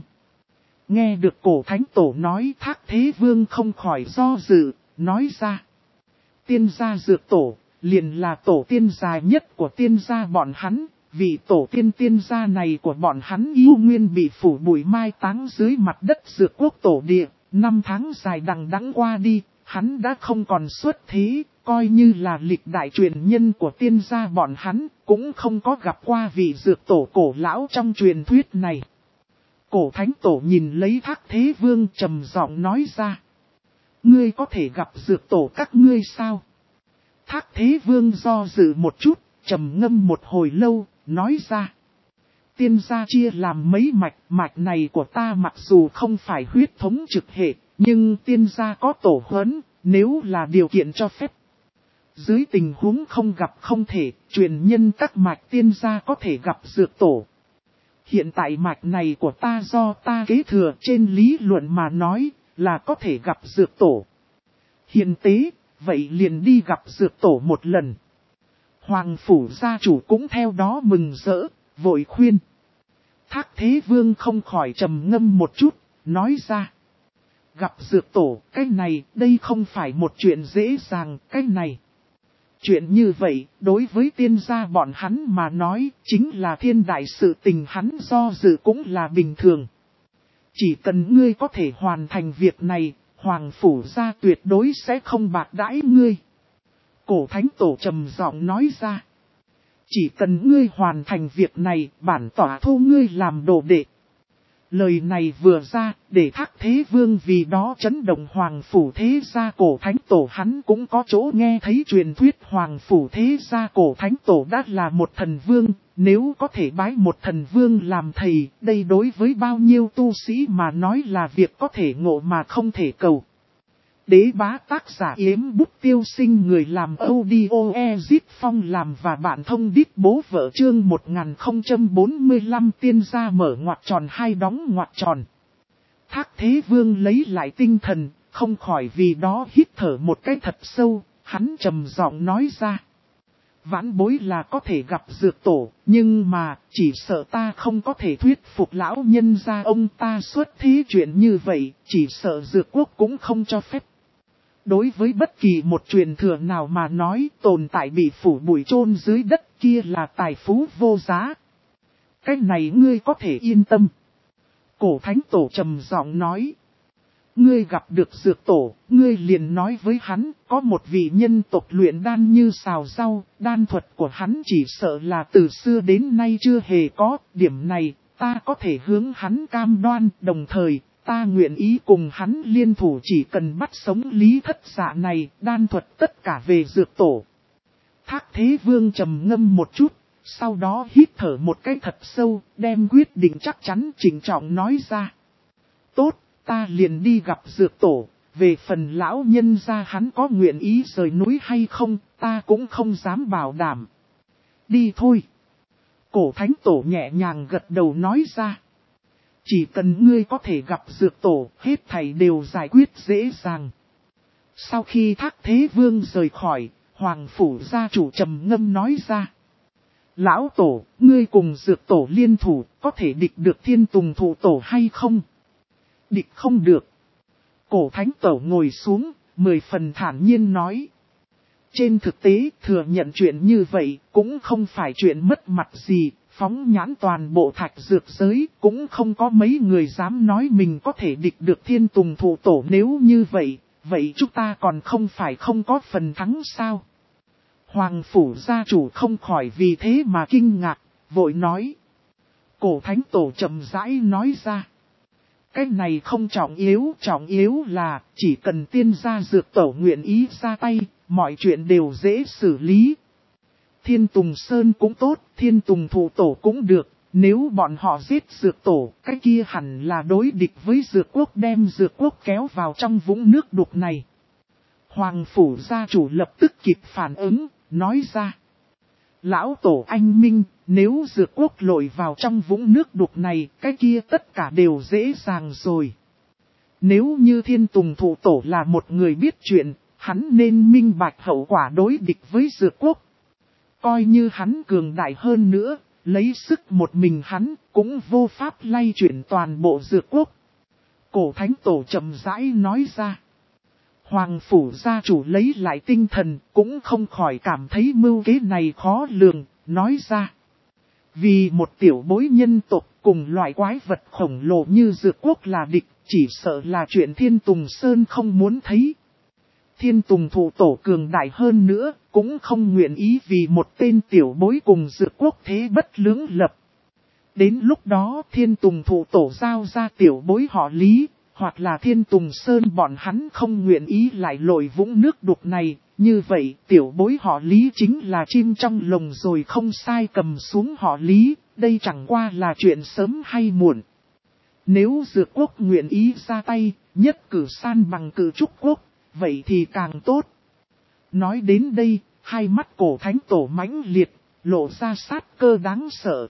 Nghe được Cổ Thánh Tổ nói, Thác Thế Vương không khỏi do dự, nói ra. Tiên gia Dược Tổ, liền là tổ tiên dài nhất của tiên gia bọn hắn. Vị tổ tiên gia này của bọn hắn yêu nguyên bị phủ bụi mai táng dưới mặt đất Dược Quốc tổ địa. 5 tháng dài đằng đẵng qua đi, hắn đã không còn xuất thế, coi như là lịch đại truyền nhân của tiên gia bọn hắn, cũng không có gặp qua vị Dược Tổ cổ lão trong truyền thuyết này. Cổ Thánh Tổ nhìn lấy Thác Thế Vương trầm giọng nói ra. Ngươi có thể gặp Dược Tổ các ngươi sao? Thác Thế Vương do dự một chút, trầm ngâm một hồi lâu, nói ra. Tiên gia chia làm mấy mạch, mạch này của ta mặc dù không phải huyết thống trực hệ, nhưng tiên gia có tổ huấn, nếu là điều kiện cho phép. Dưới tình huống không gặp không thể, truyền nhân các mạch tiên gia có thể gặp Dược Tổ. Hiện tại mạch này của ta do ta kế thừa, trên lý luận mà nói, là có thể gặp Dược Tổ. Hiện tế, vậy liền đi gặp Dược Tổ một lần. Hoàng Phủ gia chủ cũng theo đó mừng rỡ, vội khuyên. Thác Thế Vương không khỏi trầm ngâm một chút, nói ra. Gặp Dược Tổ, cái này, đây không phải một chuyện dễ dàng, cái này. Chuyện như vậy, đối với tiên gia bọn hắn mà nói, chính là thiên đại sự tình, hắn do dự cũng là bình thường. Chỉ cần ngươi có thể hoàn thành việc này, Hoàng Phủ gia tuyệt đối sẽ không bạc đãi ngươi. Cổ Thánh Tổ trầm giọng nói ra. Chỉ cần ngươi hoàn thành việc này, bản tỏa thu ngươi làm đồ đệ. Lời này vừa ra, để Thác Thế Vương vì đó chấn động. Hoàng Phủ thế gia Cổ Thánh Tổ hắn cũng có chỗ nghe thấy truyền thuyết. Hoàng Phủ thế gia Cổ Thánh Tổ đã là một thần vương, nếu có thể bái một thần vương làm thầy, đây đối với bao nhiêu tu sĩ mà nói là việc có thể ngộ mà không thể cầu. Đế bá tác giả Yếm Bút Tiêu Sinh, người làm audio Ezit Phong làm và bạn thông đít bố vợ, chương 1045 tiên gia mở ngoặc tròn hai đóng ngoặc tròn. Thác Thế Vương lấy lại tinh thần, không khỏi vì đó hít thở một cái thật sâu, hắn trầm giọng nói ra. Vãn bối là có thể gặp Dược Tổ, nhưng mà chỉ sợ ta không có thể thuyết phục lão nhân gia ông ta xuất thế chuyện như vậy, chỉ sợ Dược Quốc cũng không cho phép. Đối với bất kỳ một truyền thừa nào mà nói, tồn tại bị phủ bụi chôn dưới đất kia là tài phú vô giá. Cái này ngươi có thể yên tâm. Cổ Thánh Tổ trầm giọng nói. Ngươi gặp được Dược Tổ, ngươi liền nói với hắn, có một vị nhân tộc luyện đan như xào rau, đan thuật của hắn chỉ sợ là từ xưa đến nay chưa hề có, điểm này, ta có thể hướng hắn cam đoan, đồng thời, ta nguyện ý cùng hắn liên thủ, chỉ cần bắt sống Lý Thất Dạ này, đan thuật tất cả về dược tổ. Thác Thế Vương trầm ngâm một chút, sau đó hít thở một cái thật sâu, đem quyết định chắc chắn chỉnh trọng nói ra. Tốt, ta liền đi gặp dược tổ, về phần lão nhân gia hắn có nguyện ý rời núi hay không, ta cũng không dám bảo đảm. Đi thôi. Cổ thánh tổ nhẹ nhàng gật đầu nói ra. Chỉ cần ngươi có thể gặp dược tổ, hết thảy đều giải quyết dễ dàng. Sau khi Thác Thế Vương rời khỏi, Hoàng Phủ gia chủ trầm ngâm nói ra. Lão tổ, ngươi cùng dược tổ liên thủ, có thể địch được Thiên Tùng Thụ Tổ hay không? Địch không được. Cổ thánh tổ ngồi xuống, 10 phần thản nhiên nói. Trên thực tế, thừa nhận chuyện như vậy, cũng không phải chuyện mất mặt gì, phóng nhãn toàn bộ thạch dược giới, cũng không có mấy người dám nói mình có thể địch được Thiên Tùng Thụ Tổ. Nếu như vậy, vậy chúng ta còn không phải không có phần thắng sao? Hoàng Phủ gia chủ không khỏi vì thế mà kinh ngạc, vội nói. Cổ thánh tổ chậm rãi nói ra. Cái này không trọng yếu là chỉ cần tiên gia dược tổ nguyện ý ra tay, mọi chuyện đều dễ xử lý. Thiên Tùng Sơn cũng tốt, Thiên Tùng Thụ Tổ cũng được, nếu bọn họ giết dược tổ, cái kia hẳn là đối địch với dược quốc, đem dược quốc kéo vào trong vũng nước đục này. Hoàng Phủ gia chủ lập tức kịp phản ứng, nói ra. Lão tổ anh minh, nếu dược quốc lội vào trong vũng nước đục này, cái kia tất cả đều dễ dàng rồi. Nếu như Thiên Tùng Thụ Tổ là một người biết chuyện, hắn nên minh bạch hậu quả đối địch với dược quốc. Coi như hắn cường đại hơn nữa, lấy sức một mình hắn, cũng vô pháp lay chuyển toàn bộ dược quốc. Cổ thánh tổ chậm rãi nói ra. Hoàng Phủ gia chủ lấy lại tinh thần, cũng không khỏi cảm thấy mưu kế này khó lường, nói ra. Vì một tiểu bối nhân tộc cùng loại quái vật khổng lồ như dược quốc là địch, chỉ sợ là chuyện Thiên Tùng Sơn không muốn thấy. Thiên Tùng Thụ Tổ cường đại hơn nữa, cũng không nguyện ý vì một tên tiểu bối cùng dược quốc thế bất lưỡng lập. Đến lúc đó Thiên Tùng Thụ Tổ giao ra tiểu bối họ Lý, hoặc là Thiên Tùng Sơn bọn hắn không nguyện ý lại lội vũng nước đục này, như vậy tiểu bối họ Lý chính là chim trong lồng rồi không sai, cầm xuống họ Lý, đây chẳng qua là chuyện sớm hay muộn. Nếu dược quốc nguyện ý ra tay, nhất cử san bằng cử trúc quốc, vậy thì càng tốt. Nói đến đây, hai mắt cổ thánh tổ mãnh liệt, lộ ra sát cơ đáng sợ.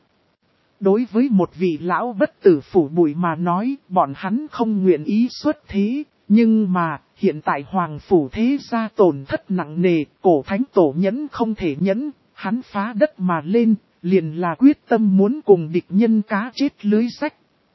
Đối với một vị lão bất tử phủ bụi mà nói, bọn hắn không nguyện ý xuất thế, nhưng mà, hiện tại hoàng phủ thế gia tổn thất nặng nề, cổ thánh tổ nhẫn không thể nhẫn, hắn phá đất mà lên, liền là quyết tâm muốn cùng địch nhân cá chết lưới rách.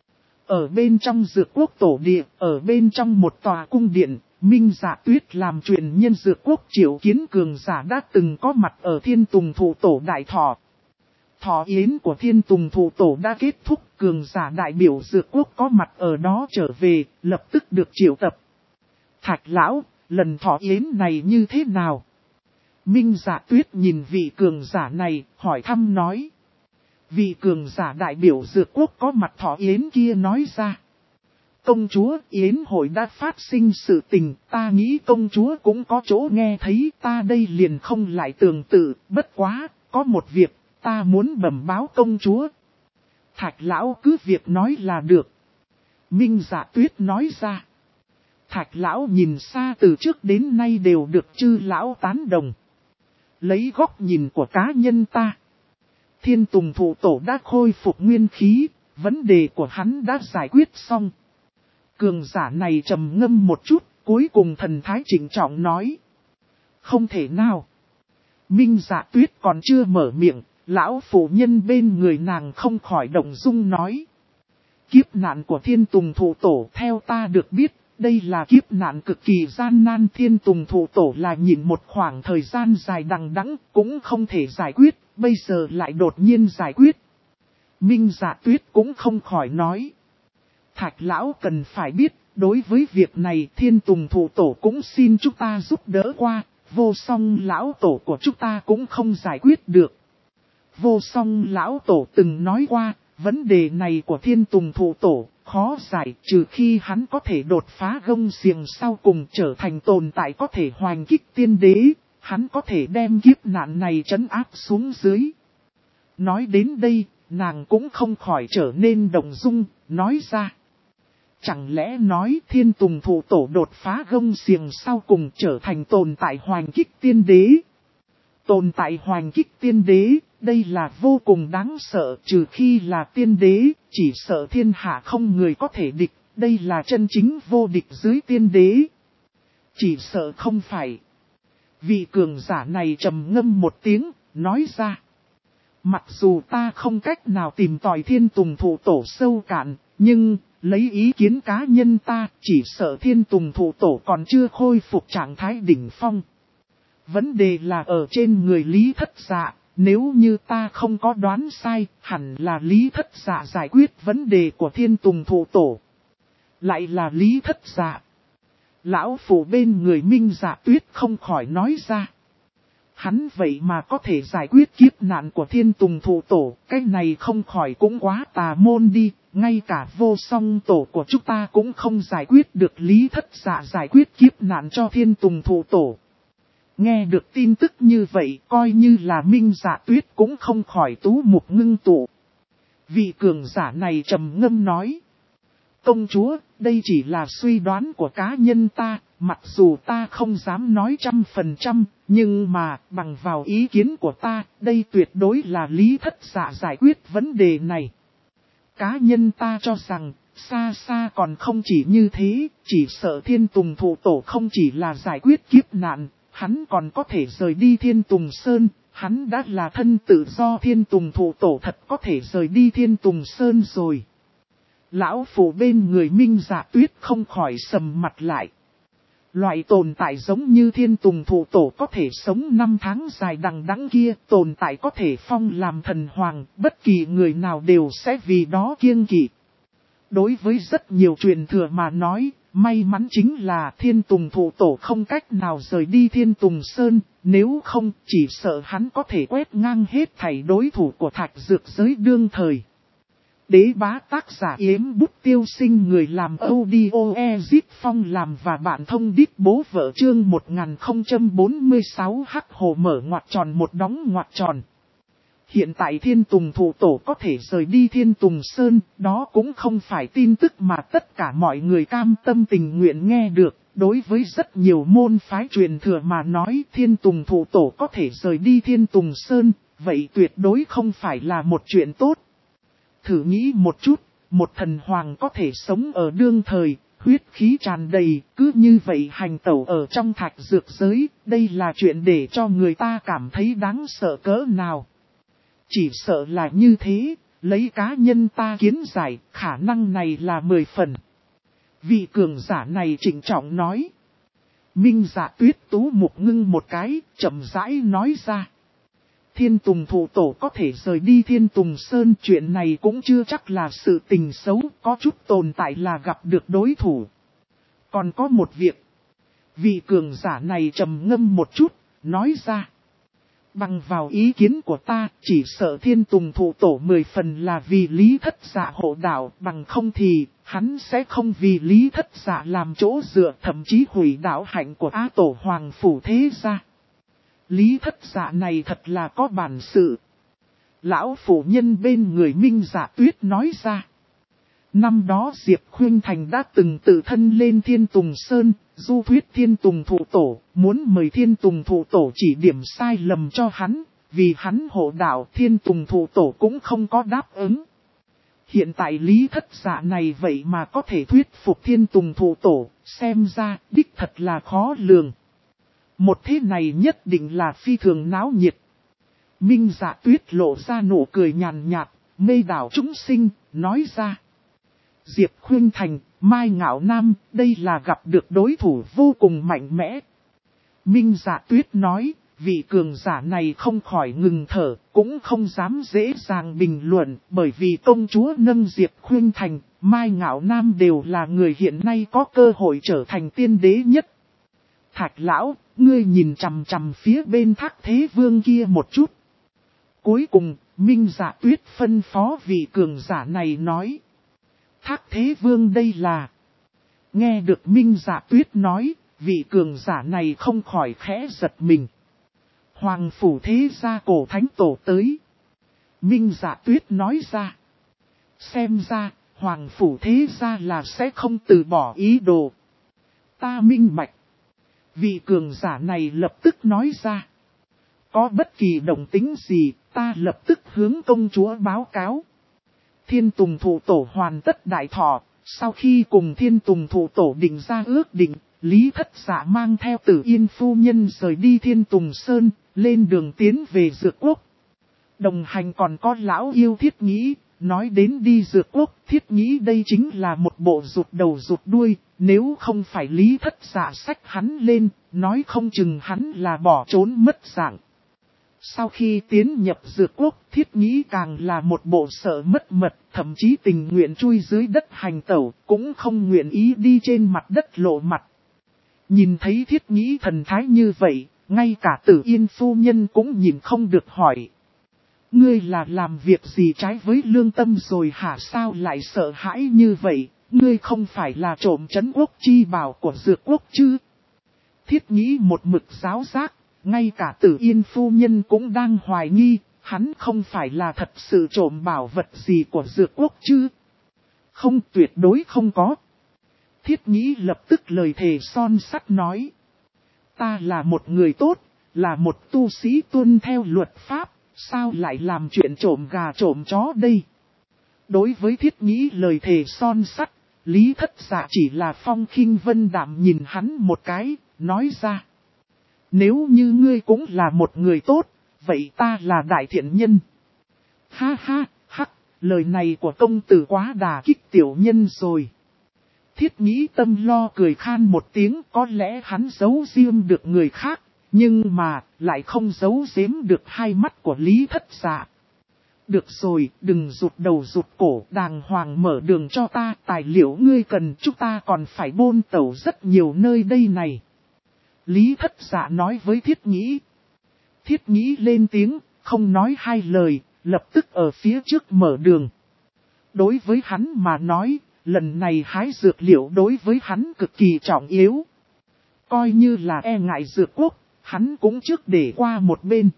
Ở bên trong dược quốc tổ địa, ở bên trong một tòa cung điện, Minh Dạ Tuyết làm truyền nhân dược quốc Triệu Kiến cường giả đã từng có mặt ở Thiên Tùng Thụ Tổ đại thọ. Thọ yến của Thiên Tùng Thụ Tổ đã kết thúc, cường giả đại biểu dược quốc có mặt ở đó trở về, lập tức được triệu tập. Thạch lão, lần thọ yến này như thế nào? Minh Dạ Tuyết nhìn vị cường giả này, hỏi thăm nói. Vị cường giả đại biểu dược quốc có mặt thọ yến kia nói ra. Công chúa, yến hội đã phát sinh sự tình, ta nghĩ công chúa cũng có chỗ nghe thấy, ta đây liền không lại tường tự, bất quá, có một việc, ta muốn bẩm báo công chúa. Thạch lão cứ việc nói là được. Minh Dạ Tuyết nói ra. Thạch lão nhìn xa từ trước đến nay đều được chư lão tán đồng. Lấy góc nhìn của cá nhân ta. Thiên Tùng Thụ Tổ đã khôi phục nguyên khí, vấn đề của hắn đã giải quyết xong. Cường giả này trầm ngâm một chút, cuối cùng thần thái chỉnh trọng nói. Không thể nào. Minh Dạ Tuyết còn chưa mở miệng, lão phụ nhân bên người nàng không khỏi động dung nói. Kiếp nạn của Thiên Tùng Thụ Tổ theo ta được biết, đây là kiếp nạn cực kỳ gian nan. Thiên Tùng Thụ Tổ là nhịn một khoảng thời gian dài đằng đẵng cũng không thể giải quyết, bây giờ lại đột nhiên giải quyết. Minh Dạ Tuyết cũng không khỏi nói. Thạch lão cần phải biết, đối với việc này Thiên Tùng Thụ Tổ cũng xin chúng ta giúp đỡ qua, vô song lão tổ của chúng ta cũng không giải quyết được. Vô song lão tổ từng nói qua, Vấn đề này của Thiên Tùng Thụ Tổ, khó giải trừ khi hắn có thể đột phá gông xiềng sau cùng trở thành tồn tại có thể hoành kích tiên đế, hắn có thể đem kiếp nạn này trấn áp xuống dưới. Nói đến đây, nàng cũng không khỏi trở nên động dung, nói ra. Chẳng lẽ nói Thiên Tùng Thụ Tổ đột phá gông xiềng sau cùng trở thành tồn tại hoành kích tiên đế? Tồn tại hoành kích tiên đế, đây là vô cùng đáng sợ, trừ khi là tiên đế, chỉ sợ thiên hạ không người có thể địch, đây là chân chính vô địch dưới tiên đế. Chỉ sợ không phải. Vị cường giả này trầm ngâm một tiếng, nói ra. Mặc dù ta không cách nào tìm tòi Thiên Tùng Thụ Tổ sâu cạn, nhưng lấy ý kiến cá nhân ta, chỉ sợ Thiên Tùng Thụ Tổ còn chưa khôi phục trạng thái đỉnh phong. Vấn đề là ở trên người Lý Thất Dạ, nếu như ta không có đoán sai, hẳn là Lý Thất Dạ giải quyết vấn đề của Thiên Tùng Thụ Tổ. Lại là Lý Thất Dạ. Lão Phủ bên người Minh Dạ Tuyết không khỏi nói ra. Hắn vậy mà có thể giải quyết kiếp nạn của Thiên Tùng Thụ Tổ, cái này không khỏi cũng quá tà môn đi, ngay cả vô song tổ của chúng ta cũng không giải quyết được, Lý Thất Dạ giải quyết kiếp nạn cho Thiên Tùng Thụ Tổ. Nghe được tin tức như vậy, coi như là Minh Dạ Tuyết cũng không khỏi tú mục ngưng tụ. Vị cường giả này trầm ngâm nói. Công chúa, đây chỉ là suy đoán của cá nhân ta, mặc dù ta không dám nói 100%, nhưng mà, bằng vào ý kiến của ta, đây tuyệt đối là Lý Thất Dạ giải quyết vấn đề này. Cá nhân ta cho rằng, xa xa còn không chỉ như thế, chỉ sợ Thiên Tùng Thụ Tổ không chỉ là giải quyết kiếp nạn, hắn còn có thể rời đi Thiên Tùng Sơn, hắn đã là thân tự do Thiên Tùng Thụ Tổ thật có thể rời đi Thiên Tùng Sơn rồi. Lão Phủ bên người Minh Dạ Tuyết không khỏi sầm mặt lại. Loại tồn tại giống như Thiên Tùng Thụ Tổ có thể sống 5 tháng dài đằng đẵng kia, tồn tại có thể phong làm thần hoàng, bất kỳ người nào đều sẽ vì đó kiêng kỵ. Đối với rất nhiều truyền thừa mà nói, may mắn chính là Thiên Tùng Thụ Tổ không cách nào rời đi Thiên Tùng Sơn, nếu không chỉ sợ hắn có thể quét ngang hết thảy đối thủ của Thạch Dược giới đương thời. Đế bá tác giả Yếm Bút Tiêu Sinh, người làm audio Ezit Phong làm và bạn thông đít bố vợ, chương 1046 hắc hồ mở ngoặc tròn một đóng ngoặc tròn. Hiện tại Thiên Tùng Thụ Tổ có thể rời đi Thiên Tùng Sơn, đó cũng không phải tin tức mà tất cả mọi người cam tâm tình nguyện nghe được. Đối với rất nhiều môn phái truyền thừa mà nói Thiên Tùng Thụ Tổ có thể rời đi Thiên Tùng Sơn, vậy tuyệt đối không phải là một chuyện tốt. Thử nghĩ một chút, một thần hoàng có thể sống ở đương thời, huyết khí tràn đầy, cứ như vậy hành tẩu ở trong Thạch Dược giới, đây là chuyện để cho người ta cảm thấy đáng sợ cỡ nào. Chỉ sợ là như thế, lấy cá nhân ta kiến giải, khả năng này là 10 phần. Vị cường giả này trịnh trọng nói. Minh Dạ Tuyết tú mục ngưng một cái, chậm rãi nói ra. Thiên Tùng Thụ Tổ có thể rời đi Thiên Tùng Sơn, chuyện này cũng chưa chắc là sự tình xấu, có chút tồn tại là gặp được đối thủ. Còn có một việc. Vị cường giả này trầm ngâm một chút, nói ra. Bằng vào ý kiến của ta, chỉ sợ Thiên Tùng Thụ Tổ 10 phần là vì Lý Thất Dạ hộ đạo, bằng không thì, hắn sẽ không vì Lý Thất Dạ làm chỗ dựa, thậm chí hủy đạo hạnh của Á Tổ Hoàng Phủ thế gia. Lý Thất Dạ này thật là có bản sự. Lão Phủ nhân bên người Minh Dạ Tuyết nói ra. Năm đó Diệp Khuynh Thành đã từng tự thân lên Thiên Tùng Sơn, du thuyết Thiên Tùng Thụ Tổ, muốn mời Thiên Tùng Thụ Tổ chỉ điểm sai lầm cho hắn, vì hắn hộ đạo Thiên Tùng Thụ Tổ cũng không có đáp ứng. Hiện tại Lý Thất Dạ này vậy mà có thể thuyết phục Thiên Tùng Thụ Tổ, xem ra đích thật là khó lường. Một thế này nhất định là phi thường náo nhiệt. Minh Dạ Tuyết lộ ra nụ cười nhàn nhạt, mê đảo chúng sinh, nói ra. Diệp Khuynh Thành, Mai Ngạo Nam, đây là gặp được đối thủ vô cùng mạnh mẽ. Minh Dạ Tuyết nói, vị cường giả này không khỏi ngừng thở, cũng không dám dễ dàng bình luận, bởi vì công chúa nâng Diệp Khuynh Thành, Mai Ngạo Nam đều là người hiện nay có cơ hội trở thành tiên đế nhất. Thạch lão, ngươi nhìn chằm chằm phía bên Thác Thế Vương kia một chút. Cuối cùng, Minh Dạ Tuyết phân phó vị cường giả này nói. Thác Thế Vương đây là. Nghe được Minh Dạ Tuyết nói, vị cường giả này không khỏi khẽ giật mình. Hoàng phủ thế gia cổ thánh tổ tới. Minh Dạ Tuyết nói ra. Xem ra, Hoàng phủ thế gia là sẽ không từ bỏ ý đồ. Ta minh bạch. Vị cường giả này lập tức nói ra. Có bất kỳ động tính gì, ta lập tức hướng công chúa báo cáo. Thiên Tùng Thụ Tổ hoàn tất đại thọ, sau khi cùng Thiên Tùng Thụ Tổ định ra ước định, Lý Thất Dạ mang theo Tử Yên phu nhân rời đi Thiên Tùng Sơn, lên đường tiến về Dược Quốc. Đồng hành còn có lão yêu Thiết Nhĩ, nói đến đi Dược Quốc, Thiết Nhĩ đây chính là một bộ rụt đầu rụt đuôi, nếu không phải Lý Thất Dạ xách hắn lên, nói không chừng hắn là bỏ trốn mất dạng. Sau khi tiến nhập Dược Quốc, Thiết Nhĩ càng là một bộ sợ mất mật, thậm chí tình nguyện chui dưới đất hành tẩu, cũng không nguyện ý đi trên mặt đất lộ mặt. Nhìn thấy Thiết Nhĩ thần thái như vậy, ngay cả Tử Yên phu nhân cũng nhìn không được hỏi. Ngươi là làm việc gì trái với lương tâm rồi hả, sao lại sợ hãi như vậy, ngươi không phải là trộm trấn quốc chi bảo của Dược Quốc chứ? Thiết Nhĩ một mực giáo giác, ngay cả Tử Yên phu nhân cũng đang hoài nghi, hắn không phải là thật sự trộm bảo vật gì của Dược Quốc chứ? Không, tuyệt đối không có. Thiết Nhĩ lập tức lời thề son sắt nói. Ta là một người tốt, là một tu sĩ tuân theo luật pháp, sao lại làm chuyện trộm gà trộm chó đây? Đối với Thiết Nhĩ lời thề son sắt, Lý Thất Dạ chỉ là phong khinh vân đạm nhìn hắn một cái, nói ra. Nếu như ngươi cũng là một người tốt, vậy ta là đại thiện nhân. Ha ha, hắc, lời này của công tử quá đả kích tiểu nhân rồi. Thiết Nhĩ tâm lo cười khan một tiếng, có lẽ hắn giấu riêng được người khác, nhưng mà lại không giấu giếm được hai mắt của Lý Thất Dạ. Được rồi, đừng rụt đầu rụt cổ, đàng hoàng mở đường cho ta, tài liệu ngươi cần, chúng ta còn phải bôn tẩu rất nhiều nơi đây này. Lý Thất Dạ nói với Thiết Nhĩ. Thiết Nhĩ lên tiếng, không nói hai lời, lập tức ở phía trước mở đường. Đối với hắn mà nói, lần này hái dược liệu đối với hắn cực kỳ trọng yếu. Coi như là e ngại Dược Quốc, hắn cũng trước để qua một bên.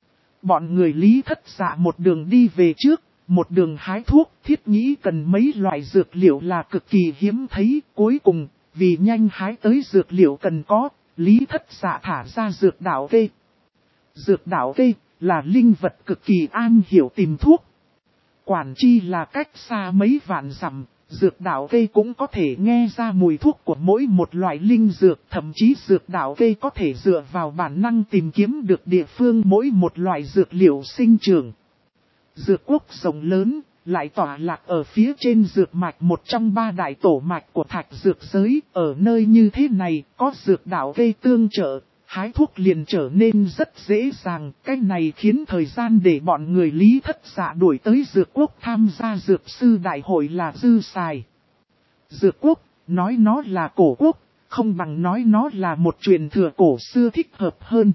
Bọn người Lý Thất Dạ một đường đi về trước, một đường hái thuốc. Thiết Nhĩ cần mấy loại dược liệu là cực kỳ hiếm thấy. Cuối cùng, vì nhanh hái tới dược liệu cần có, Lý Thất Dạ thả ra dược đảo kê. Dược đảo kê là linh vật cực kỳ an hiểu tìm thuốc. Quản chi là cách xa mấy vạn dặm, dược đảo kê cũng có thể nghe ra mùi thuốc của mỗi một loại linh dược. Thậm chí dược đảo kê có thể dựa vào bản năng tìm kiếm được địa phương mỗi một loại dược liệu sinh trưởng. Dược Quốc rộng lớn, lại tỏa lạc ở phía trên dược mạch, một trong ba đại tổ mạch của thạch dược giới. Ở nơi như thế này, có dược đảo kê tương trợ, hái thuốc liền trở nên rất dễ dàng. Cái này khiến thời gian để bọn người Lý Thất Dạ đuổi tới Dược Quốc tham gia dược sư đại hội là dư xài. Dược Quốc, nói nó là cổ quốc, không bằng nói nó là một truyền thừa cổ xưa thích hợp hơn.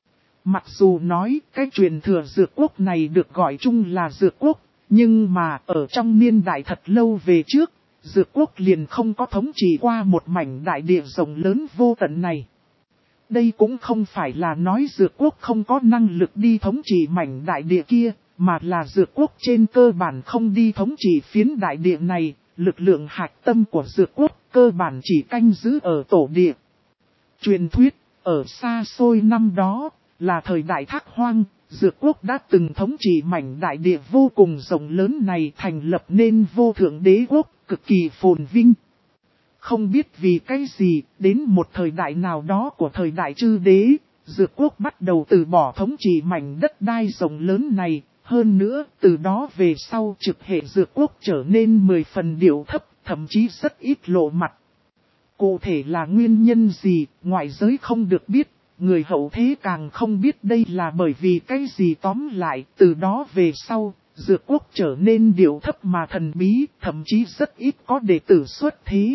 Mặc dù nói cái truyền thừa Dược Quốc này được gọi chung là Dược Quốc, nhưng mà ở trong niên đại thật lâu về trước, Dược Quốc liền không có thống trị qua một mảnh đại địa rộng lớn vô tận này. Đây cũng không phải là nói Dược Quốc không có năng lực đi thống trị mảnh đại địa kia, mà là Dược Quốc trên cơ bản không đi thống trị phiến đại địa này, lực lượng hạch tâm của Dược Quốc cơ bản chỉ canh giữ ở tổ địa. Truyền thuyết, ở xa xôi năm đó, là thời đại Thác Hoang, Dược Quốc đã từng thống trị mảnh đại địa vô cùng rộng lớn này, thành lập nên vô thượng đế quốc, cực kỳ phồn vinh. Không biết vì cái gì, đến một thời đại nào đó của thời đại Chư Đế, Dược Quốc bắt đầu từ bỏ thống trị mảnh đất đai rộng lớn này. Hơn nữa, từ đó về sau trực hệ Dược Quốc trở nên 10 phần điệu thấp, thậm chí rất ít lộ mặt. Cụ thể là nguyên nhân gì, ngoại giới không được biết, người hậu thế càng không biết đây là bởi vì cái gì. Tóm lại, từ đó về sau, Dược Quốc trở nên điệu thấp mà thần bí, thậm chí rất ít có đệ tử xuất thế.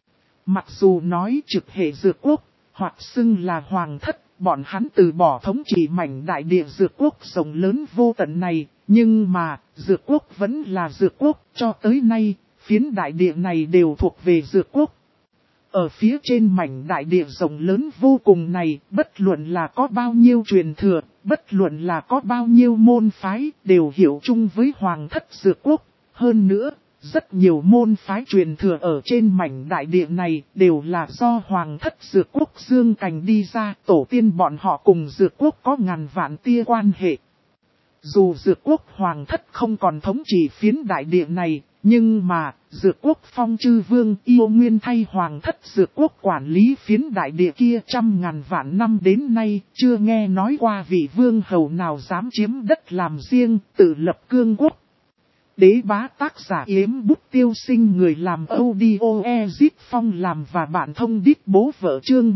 Mặc dù nói trực hệ Dược Quốc, hoặc xưng là Hoàng Thất, bọn hắn từ bỏ thống trị mảnh đại địa Dược Quốc rộng lớn vô tận này, Nhưng mà, dược quốc vẫn là dược quốc, cho tới nay, phiến đại địa này đều thuộc về dược quốc. Ở phía trên mảnh đại địa rộng lớn vô cùng này, bất luận là có bao nhiêu truyền thừa, bất luận là có bao nhiêu môn phái, đều hiểu chung với hoàng thất dược quốc. Hơn nữa, rất nhiều môn phái truyền thừa ở trên mảnh đại địa này đều là do hoàng thất dược quốc dương cành đi ra, tổ tiên bọn họ cùng dược quốc có ngàn vạn tia quan hệ. Dù dược quốc hoàng thất không còn thống trị phiến đại địa này, nhưng mà, dược quốc phong chư vương yêu nguyên thay hoàng thất dược quốc quản lý phiến đại địa kia trăm ngàn vạn năm đến nay, chưa nghe nói qua vị vương hầu nào dám chiếm đất làm riêng, tự lập cương quốc. Đế bá tác giả Yếm Bút Tiêu Sinh, người làm audio Ezip Phong làm và bạn thông đít bố vợ chương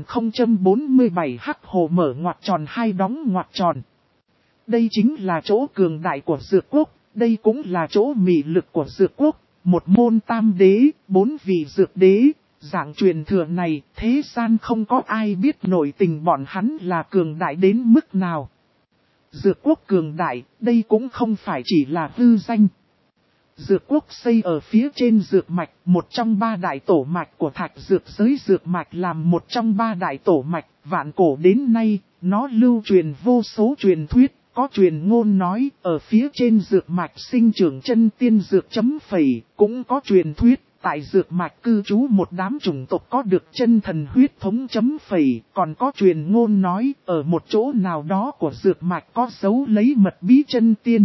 1047 hắc hồ mở ngoặc tròn hai đóng ngoặc tròn. Đây chính là chỗ cường đại của dược quốc, đây cũng là chỗ mị lực của dược quốc, một môn tam đế, 4 vị dược đế, dạng truyền thừa này, thế gian không có ai biết nổi tình bọn hắn là cường đại đến mức nào. Dược quốc cường đại, đây cũng không phải chỉ là hư danh. Dược quốc xây ở phía trên dược mạch, một trong 3 đại tổ mạch của thạch dược giới dược mạch làm một trong 3 đại tổ mạch, vạn cổ đến nay, nó lưu truyền vô số truyền thuyết. Có truyền ngôn nói, ở phía trên dược mạch sinh trưởng chân tiên dược chấm phẩy, cũng có truyền thuyết, tại dược mạch cư trú một đám chủng tộc có được chân thần huyết thống chấm phẩy, còn có truyền ngôn nói, ở một chỗ nào đó của dược mạch có dấu lấy mật bí chân tiên.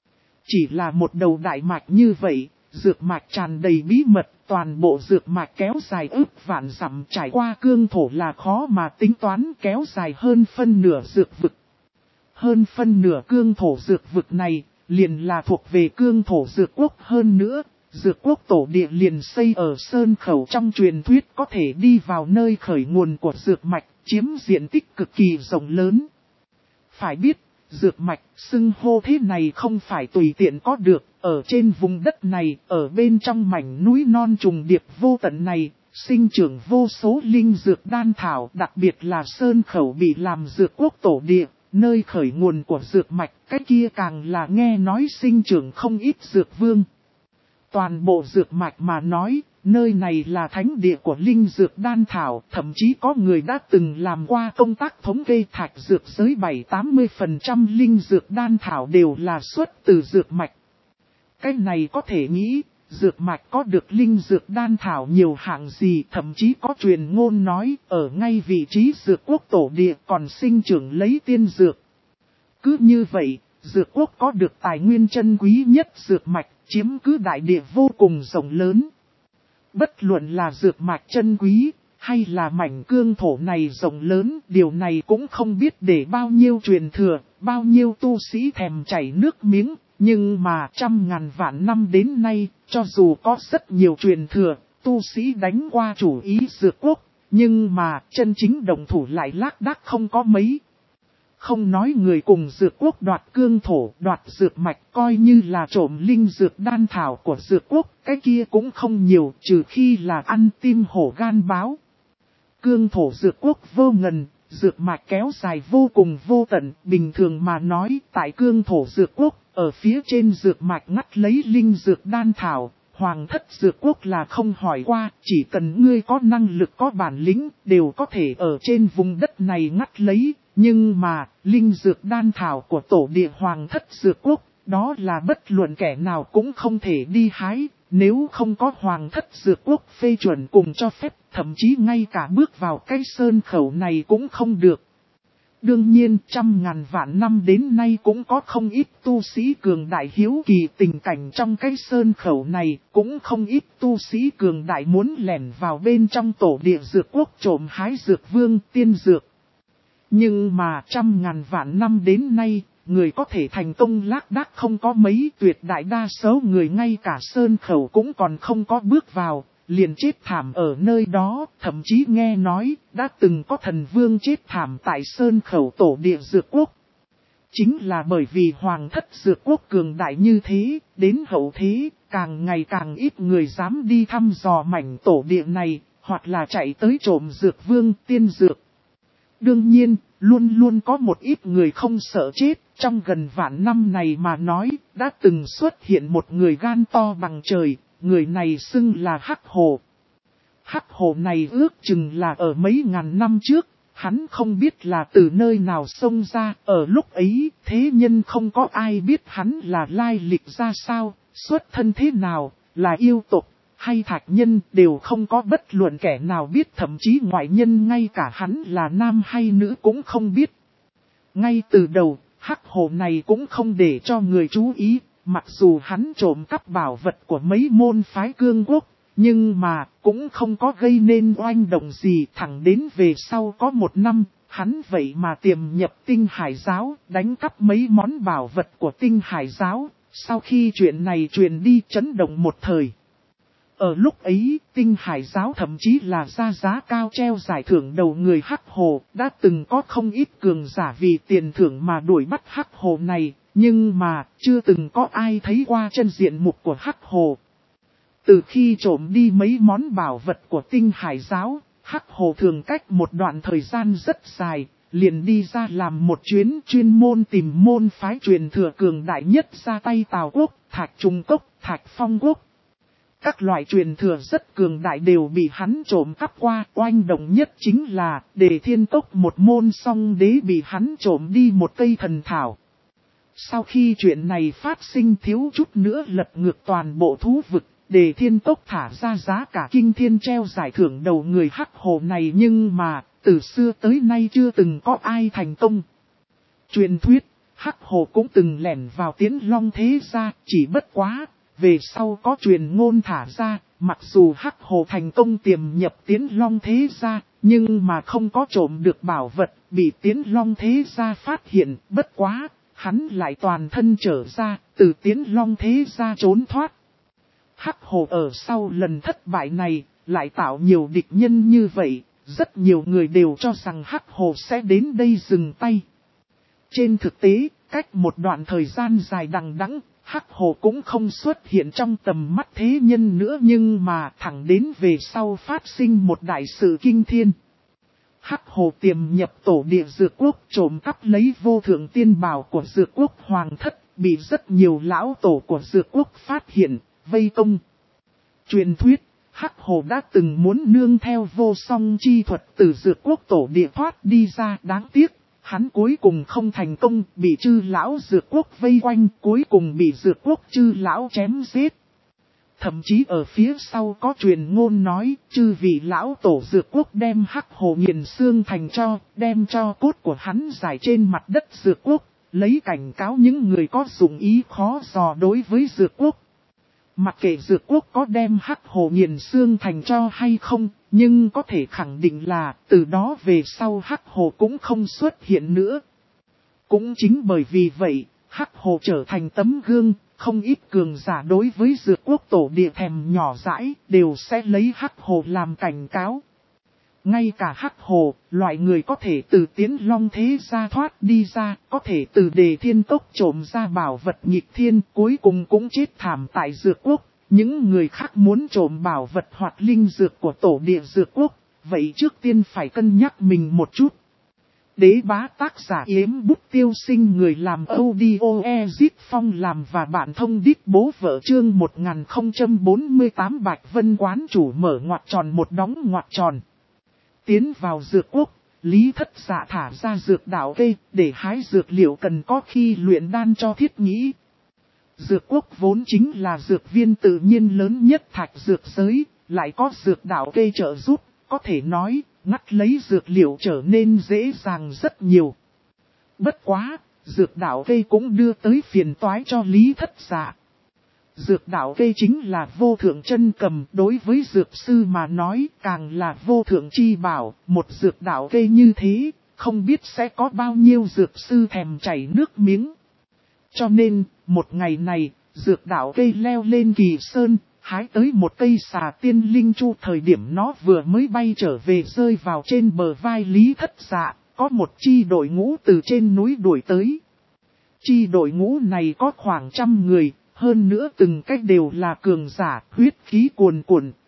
Chỉ là một đầu đại mạch như vậy, dược mạch tràn đầy bí mật, toàn bộ dược mạch kéo dài ước vạn dặm trải qua cương thổ là khó mà tính toán, kéo dài hơn phân nửa dược vực. Hơn phân nửa cương thổ dược vực này, liền là thuộc về cương thổ dược quốc hơn nữa. Dược quốc tổ địa liền xây ở sơn khẩu trong truyền thuyết có thể đi vào nơi khởi nguồn của dược mạch, chiếm diện tích cực kỳ rộng lớn. Phải biết, dược mạch, xưng hô thế này không phải tùy tiện có được, ở trên vùng đất này, ở bên trong mảnh núi non trùng điệp vô tận này, sinh trưởng vô số linh dược đan thảo, đặc biệt là sơn khẩu bị làm dược quốc tổ địa. Nơi khởi nguồn của dược mạch, cái kia càng là nghe nói sinh trưởng không ít dược vương. Toàn bộ dược mạch mà nói, nơi này là thánh địa của linh dược đan thảo, thậm chí có người đã từng làm qua công tác thống kê thạch dược giới 70-80% linh dược đan thảo đều là xuất từ dược mạch. Cái này có thể nghĩ, dược mạch có được linh dược đan thảo nhiều hạng gì, thậm chí có truyền ngôn nói ở ngay vị trí dược quốc tổ địa còn sinh trưởng lấy tiên dược. Cứ như vậy, dược quốc có được tài nguyên chân quý nhất dược mạch, chiếm cứ đại địa vô cùng rộng lớn. Bất luận là dược mạch chân quý, hay là mảnh cương thổ này rộng lớn, điều này cũng không biết để bao nhiêu truyền thừa, bao nhiêu tu sĩ thèm chảy nước miếng. Nhưng mà trăm ngàn vạn năm đến nay, cho dù có rất nhiều truyền thừa, tu sĩ đánh qua chủ ý dược quốc, nhưng mà chân chính đồng thủ lại lác đác không có mấy. Không nói người cùng dược quốc đoạt cương thổ, đoạt dược mạch coi như là trộm linh dược đan thảo của dược quốc, cái kia cũng không nhiều trừ khi là ăn tim hổ gan báo. Cương thổ dược quốc vô ngần. Dược mạch kéo dài vô cùng vô tận, bình thường mà nói, tại cương thổ dược quốc, ở phía trên dược mạch ngắt lấy linh dược đan thảo, hoàng thất dược quốc là không hỏi qua, chỉ cần ngươi có năng lực có bản lĩnh, đều có thể ở trên vùng đất này ngắt lấy, nhưng mà, linh dược đan thảo của tổ địa hoàng thất dược quốc, đó là bất luận kẻ nào cũng không thể đi hái. Nếu không có hoàng thất dược quốc phê chuẩn cùng cho phép, thậm chí ngay cả bước vào cái sơn khẩu này cũng không được. Đương nhiên, trăm ngàn vạn năm đến nay cũng có không ít tu sĩ cường đại hiếu kỳ tình cảnh trong cái sơn khẩu này, cũng không ít tu sĩ cường đại muốn lẻn vào bên trong tổ địa dược quốc trộm hái dược vương tiên dược. Nhưng mà trăm ngàn vạn năm đến nay, người có thể thành công lác đác không có mấy, tuyệt đại đa số người ngay cả sơn khẩu cũng còn không có bước vào, liền chết thảm ở nơi đó, thậm chí nghe nói, đã từng có thần vương chết thảm tại sơn khẩu tổ địa dược quốc. Chính là bởi vì hoàng thất dược quốc cường đại như thế, đến hậu thế, càng ngày càng ít người dám đi thăm dò mảnh tổ địa này, hoặc là chạy tới trộm dược vương tiên dược. Đương nhiên, luôn luôn có một ít người không sợ chết, trong gần vạn năm này mà nói, đã từng xuất hiện một người gan to bằng trời, người này xưng là Hắc Hồ. Hắc Hồ này ước chừng là ở mấy ngàn năm trước, hắn không biết là từ nơi nào xông ra, ở lúc ấy, thế nhân không có ai biết hắn là lai lịch ra sao, xuất thân thế nào, là yêu tộc hay thạch nhân đều không có bất luận kẻ nào biết, thậm chí ngoại nhân ngay cả hắn là nam hay nữ cũng không biết. Ngay từ đầu, Hắc Hồ này cũng không để cho người chú ý, mặc dù hắn trộm cắp bảo vật của mấy môn phái cương quốc, nhưng mà cũng không có gây nên oanh động gì. Thẳng đến về sau có một năm, hắn vậy mà tiềm nhập Tinh Hải giáo, đánh cắp mấy món bảo vật của Tinh Hải giáo. Sau khi chuyện này truyền đi chấn động một thời. Ở lúc ấy, Tinh Hải giáo thậm chí là ra giá cao treo giải thưởng đầu người Hắc Hồ, đã từng có không ít cường giả vì tiền thưởng mà đuổi bắt Hắc Hồ này, nhưng mà chưa từng có ai thấy qua chân diện mục của Hắc Hồ. Từ khi trộm đi mấy món bảo vật của Tinh Hải giáo, Hắc Hồ thường cách một đoạn thời gian rất dài, liền đi ra làm một chuyến chuyên môn tìm môn phái truyền thừa cường đại nhất ra tay Tào Quốc, Thạch Trung Cốc, Thạch Phong Quốc. Các loại truyền thừa rất cường đại đều bị hắn trộm cắp qua, oanh động nhất chính là Đề Thiên Cốc một môn song đế bị hắn trộm đi một cây thần thảo. Sau khi chuyện này phát sinh thiếu chút nữa lật ngược toàn bộ thú vực, Đề Thiên Cốc thả ra giá cả kinh thiên treo giải thưởng đầu người Hắc Hồ này, nhưng mà từ xưa tới nay chưa từng có ai thành công. Truyền thuyết, Hắc Hồ cũng từng lẻn vào Tiến Long thế gia, chỉ bất quá. Về sau có truyền ngôn thả ra, mặc dù Hắc Hồ thành công tiềm nhập Tiến Long thế gia, nhưng mà không có trộm được bảo vật, bị Tiến Long thế gia phát hiện, bất quá, hắn lại toàn thân trở ra, từ Tiến Long thế gia trốn thoát. Hắc Hồ ở sau lần thất bại này, lại tạo nhiều địch nhân như vậy, rất nhiều người đều cho rằng Hắc Hồ sẽ đến đây dừng tay. Trên thực tế, cách một đoạn thời gian dài đằng đẵng, Hắc Hồ cũng không xuất hiện trong tầm mắt thế nhân nữa, nhưng mà thẳng đến về sau phát sinh một đại sự kinh thiên. Hắc Hồ tiềm nhập tổ địa Dược Quốc, trộm cắp lấy vô thượng tiên bảo của Dược Quốc hoàng thất, bị rất nhiều lão tổ của Dược Quốc phát hiện, vây công. Truyền thuyết, Hắc Hồ đã từng muốn nương theo vô song chi thuật từ Dược Quốc tổ địa thoát đi ra, đáng tiếc. Hắn cuối cùng không thành công, bị chư lão Dược Quốc vây quanh, cuối cùng bị Dược Quốc chư lão chém giết. Thậm chí ở phía sau có truyền ngôn nói, chư vị lão tổ Dược Quốc đem Hắc Hồ nghiền xương thành tro, đem tro cốt của hắn rải trên mặt đất Dược Quốc, lấy cảnh cáo những người có dụng ý khó dò đối với Dược Quốc. Mặc kệ Dược Quốc có đem Hắc Hồ nghiền xương thành tro hay không, nhưng có thể khẳng định là từ đó về sau Hắc Hồ cũng không xuất hiện nữa. Cũng chính bởi vì vậy, Hắc Hồ trở thành tấm gương, không ít cường giả đối với Dược Quốc tổ địa thèm nhỏ dãi, đều sẽ lấy Hắc Hồ làm cảnh cáo. Ngay cả Hắc Hồ, loại người có thể từ Tiến Long thế gia thoát đi ra, có thể từ Đề Thiên Cốc trộm ra bảo vật nghịch thiên, cuối cùng cũng chết thảm tại Dược Quốc. Những người khác muốn trộm bảo vật hoặc linh dược của tổ địa Dược Quốc, vậy trước tiên phải cân nhắc mình một chút. Đế bá tác giả Yếm Bút Tiêu Sinh, người làm audio Ezit Phong làm và bạn thông đít bố vợ chương 1048 Bạch Vân quán chủ mở ngoặc tròn một đóng ngoặc tròn. Tiến vào Dược Quốc, Lý Thất Dạ thả ra dược đạo cây để hái dược liệu cần có khi luyện đan cho Thiết Nghĩ. Dược Quốc vốn chính là dược viên tự nhiên lớn nhất thạch dược giới, lại có dược đạo cây trợ giúp, có thể nói, ngắt lấy dược liệu trở nên dễ dàng rất nhiều. Bất quá, dược đạo cây cũng đưa tới phiền toái cho Lý Thất Dạ. Dược đạo cây chính là vô thượng chân cầm, đối với dược sư mà nói càng là vô thượng chi bảo, một dược đạo cây như thế, không biết sẽ có bao nhiêu dược sư thèm chảy nước miếng. Cho nên, một ngày này, dược đạo cây leo lên Kỳ Sơn, hái tới một cây xà tiên linh chu, thời điểm nó vừa mới bay trở về rơi vào trên bờ vai Lý Thất Dạ, có một chi đội ngũ từ trên núi đuổi tới. Chi đội ngũ này có khoảng 100 người, hơn nữa từng cách đều là cường giả, huyết khí cuồn cuộn,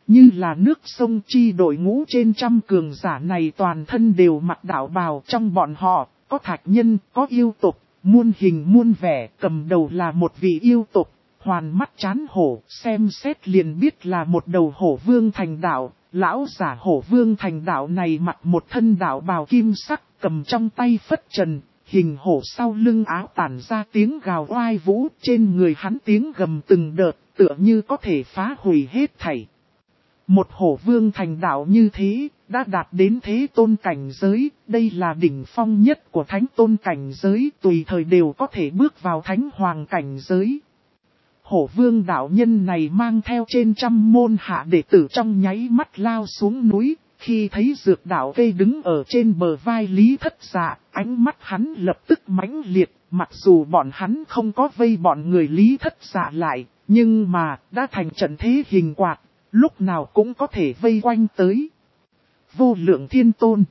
như là nước sông chi đội ngũ trên trăm cường giả này toàn thân đều mặc đạo bào, trong bọn họ, có thạch nhân, có yêu tục, muôn hình muôn vẻ, cầm đầu là một vị yêu tục, hoàn mắt chán hổ, xem xét liền biết là một đầu hổ vương thành đạo. Lão giả hổ vương thành đạo này mặc một thân đạo bào kim sắc, cầm trong tay phất trần, hình hổ sau lưng áo tản ra tiếng gào oai vũ, trên người hắn tiếng gầm từng đợt, tựa như có thể phá hủy hết thảy. Một hổ vương thành đạo như thế, đã đạt đến thế tôn cảnh giới, đây là đỉnh phong nhất của thánh tôn cảnh giới, tùy thời đều có thể bước vào thánh hoàng cảnh giới. Hổ vương đạo nhân này mang theo trên trăm môn hạ đệ tử trong nháy mắt lao xuống núi, khi thấy dược đạo cây đứng ở trên bờ vai Lý Thất Dạ, ánh mắt hắn lập tức mãnh liệt, mặc dù bọn hắn không có vây bọn người Lý Thất Dạ lại, nhưng mà đã thành trận thế hình quạt, lúc nào cũng có thể vây quanh tới. Vô lượng thiên tôn.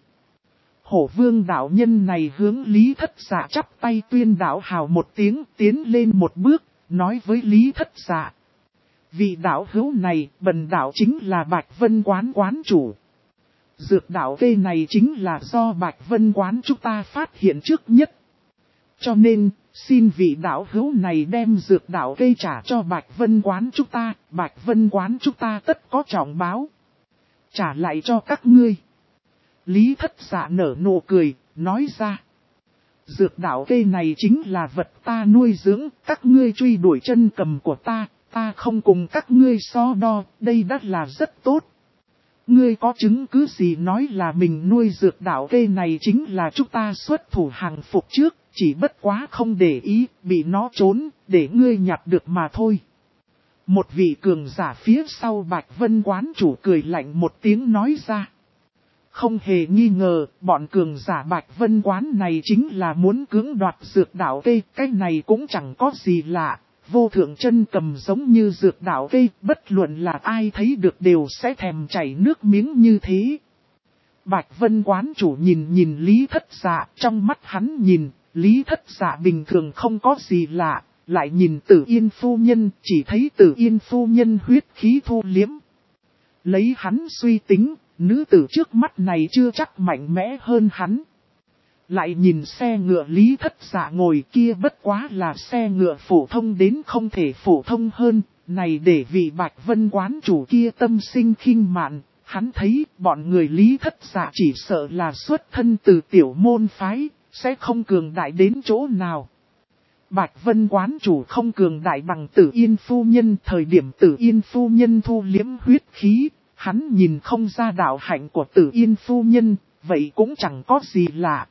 Hổ vương đạo nhân này hướng Lý Thất Dạ chắp tay tuyên đạo hào một tiếng, tiến lên một bước, nói với Lý Thất Dạ. Vị đạo hữu này, bần đạo chính là Bạch Vân Quán quán chủ. Dược đạo cây này chính là do Bạch Vân Quán chúng ta phát hiện trước nhất. Cho nên, xin vị đạo hữu này đem dược đạo cây trả cho Bạch Vân Quán chúng ta, Bạch Vân Quán chúng ta tất có trọng báo. Trả lại cho các ngươi. Lý Thất Dạ nở nụ cười, nói ra. Dược đạo cây này chính là vật ta nuôi dưỡng, các ngươi truy đuổi chân cầm của ta không cùng các ngươi so đo, đây đã là rất tốt. Ngươi có chứng cứ gì nói là mình nuôi dược đạo cây này chính là chúng ta xuất thủ hàng phục trước, chỉ bất quá không để ý, bị nó trốn, để ngươi nhặt được mà thôi. Một vị cường giả phía sau Bạch Vân Quán chủ cười lạnh một tiếng nói ra. Không hề nghi ngờ, bọn cường giả Bạch Vân Quán này chính là muốn cưỡng đoạt dược đạo cây, cái này cũng chẳng có gì lạ. Vô thượng chân cầm giống như dược đạo cây, bất luận là ai thấy được đều sẽ thèm chảy nước miếng như thế. Bạch Vân Quán chủ nhìn Lý Thất Dạ, trong mắt hắn nhìn, Lý Thất Dạ bình thường không có gì lạ, lại nhìn Tử Yên phu nhân, chỉ thấy Tử Yên phu nhân huyết khí thu liếm. Lấy hắn suy tính, nữ tử trước mắt này chưa chắc mạnh mẽ hơn hắn. Lại nhìn xe ngựa Lý Thất Dạ ngồi kia bất quá là xe ngựa phổ thông đến không thể phổ thông hơn, này để vị Bạch Vân Quán chủ kia tâm sinh khinh mạn, hắn thấy bọn người Lý Thất Dạ chỉ sợ là xuất thân từ tiểu môn phái, sẽ không cường đại đến chỗ nào. Bạch Vân Quán chủ không cường đại bằng Tử Yên phu nhân, thời điểm Tử Yên phu nhân thu liếm huyết khí, hắn nhìn không ra đạo hạnh của Tử Yên phu nhân, vậy cũng chẳng có gì lạ.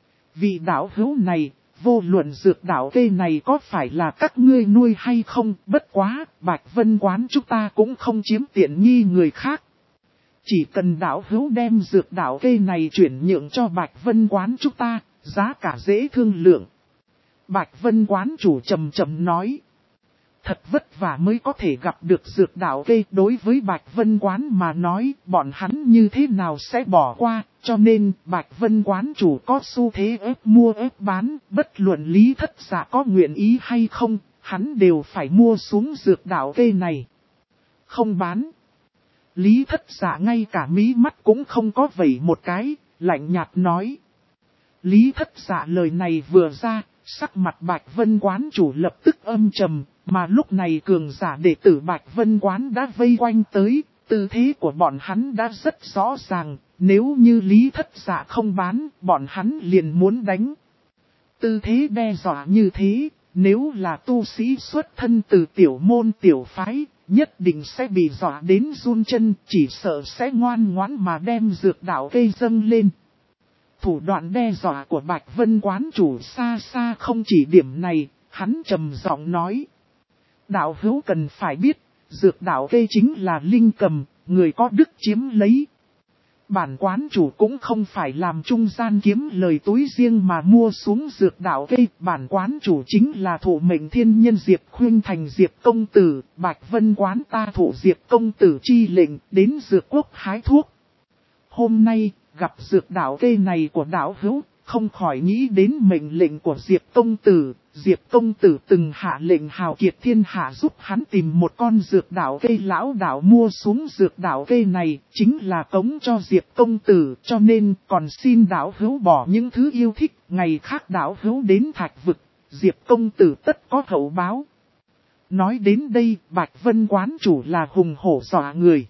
Vị đạo hữu này, vô luận dược đạo cây này có phải là các ngươi nuôi hay không, bất quá, Bạch Vân Quán chúng ta cũng không chiếm tiện nghi người khác. Chỉ cần đạo hữu đem dược đạo cây này chuyển nhượng cho Bạch Vân Quán chúng ta, giá cả dễ thương lượng. Bạch Vân Quán chủ trầm trầm nói. Thật vất vả mới có thể gặp được dược đạo cây, đối với Bạch Vân Quán mà nói, bọn hắn như thế nào sẽ bỏ qua, cho nên Bạch Vân Quán chủ có xu thế ép mua ép bán, bất luận Lý Thất Dạ có nguyện ý hay không, hắn đều phải mua xuống dược đạo cây này. Không bán. Lý Thất Dạ ngay cả mí mắt cũng không có vẩy một cái, lạnh nhạt nói. Lý Thất Dạ lời này vừa ra, sắc mặt Bạch Vân Quán chủ lập tức âm trầm, mà lúc này cường giả đệ tử Bạch Vân Quán đã vây quanh tới, tư thế của bọn hắn đã rất rõ ràng, nếu như Lý Thất Dạ không bán, bọn hắn liền muốn đánh. Tư thế đe dọa như thế, nếu là tu sĩ xuất thân từ tiểu môn tiểu phái, nhất định sẽ bị dọa đến run chân, chỉ sợ sẽ ngoan ngoãn mà đem dược đạo cây dâng lên. Thủ đoạn đe dọa của Bạch Vân Quán chủ xa xa không chỉ điểm này, hắn trầm giọng nói. Đạo hữu cần phải biết, dược đạo cây chính là linh cầm, người có đức chiếm lấy. Bản quán chủ cũng không phải làm trung gian kiếm lời túi riêng mà mua xuống dược đạo cây. Bản quán chủ chính là thụ mệnh thiên nhân Diệp Khuyên thành Diệp Công Tử, Bạch Vân Quán ta thụ Diệp Công Tử chi lệnh đến dược quốc hái thuốc. Hôm nay, gặp dược đạo cây này của đạo hữu, không khỏi nghĩ đến mệnh lệnh của Diệp công tử. Diệp công tử từng hạ lệnh hào kiệt thiên hạ giúp hắn tìm một con dược đảo cây, lão đảo mua xuống dược đảo cây này chính là cống cho Diệp công tử, cho nên còn xin đảo hữu bỏ những thứ yêu thích, ngày khác đảo hữu đến Thạch Vực, Diệp công tử tất có hậu báo. Nói đến đây, Bạch Vân quán chủ là hùng hổ dọa người.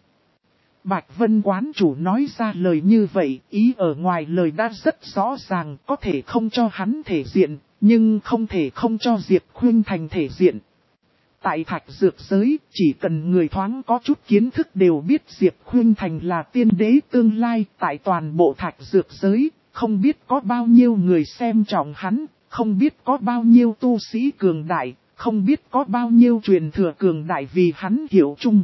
Bạch Vân quán chủ nói ra lời như vậy, ý ở ngoài lời đã rất rõ ràng, có thể không cho hắn thể diện, nhưng không thể không cho Diệp Khuynh Thành thể diện. Tại Thạch Dược giới, chỉ cần người thoáng có chút kiến thức đều biết Diệp Khuynh Thành là tiên đế tương lai. Tại toàn bộ Thạch Dược giới, không biết có bao nhiêu người xem trọng hắn, không biết có bao nhiêu tu sĩ cường đại, không biết có bao nhiêu truyền thừa cường đại vì hắn hiểu chung.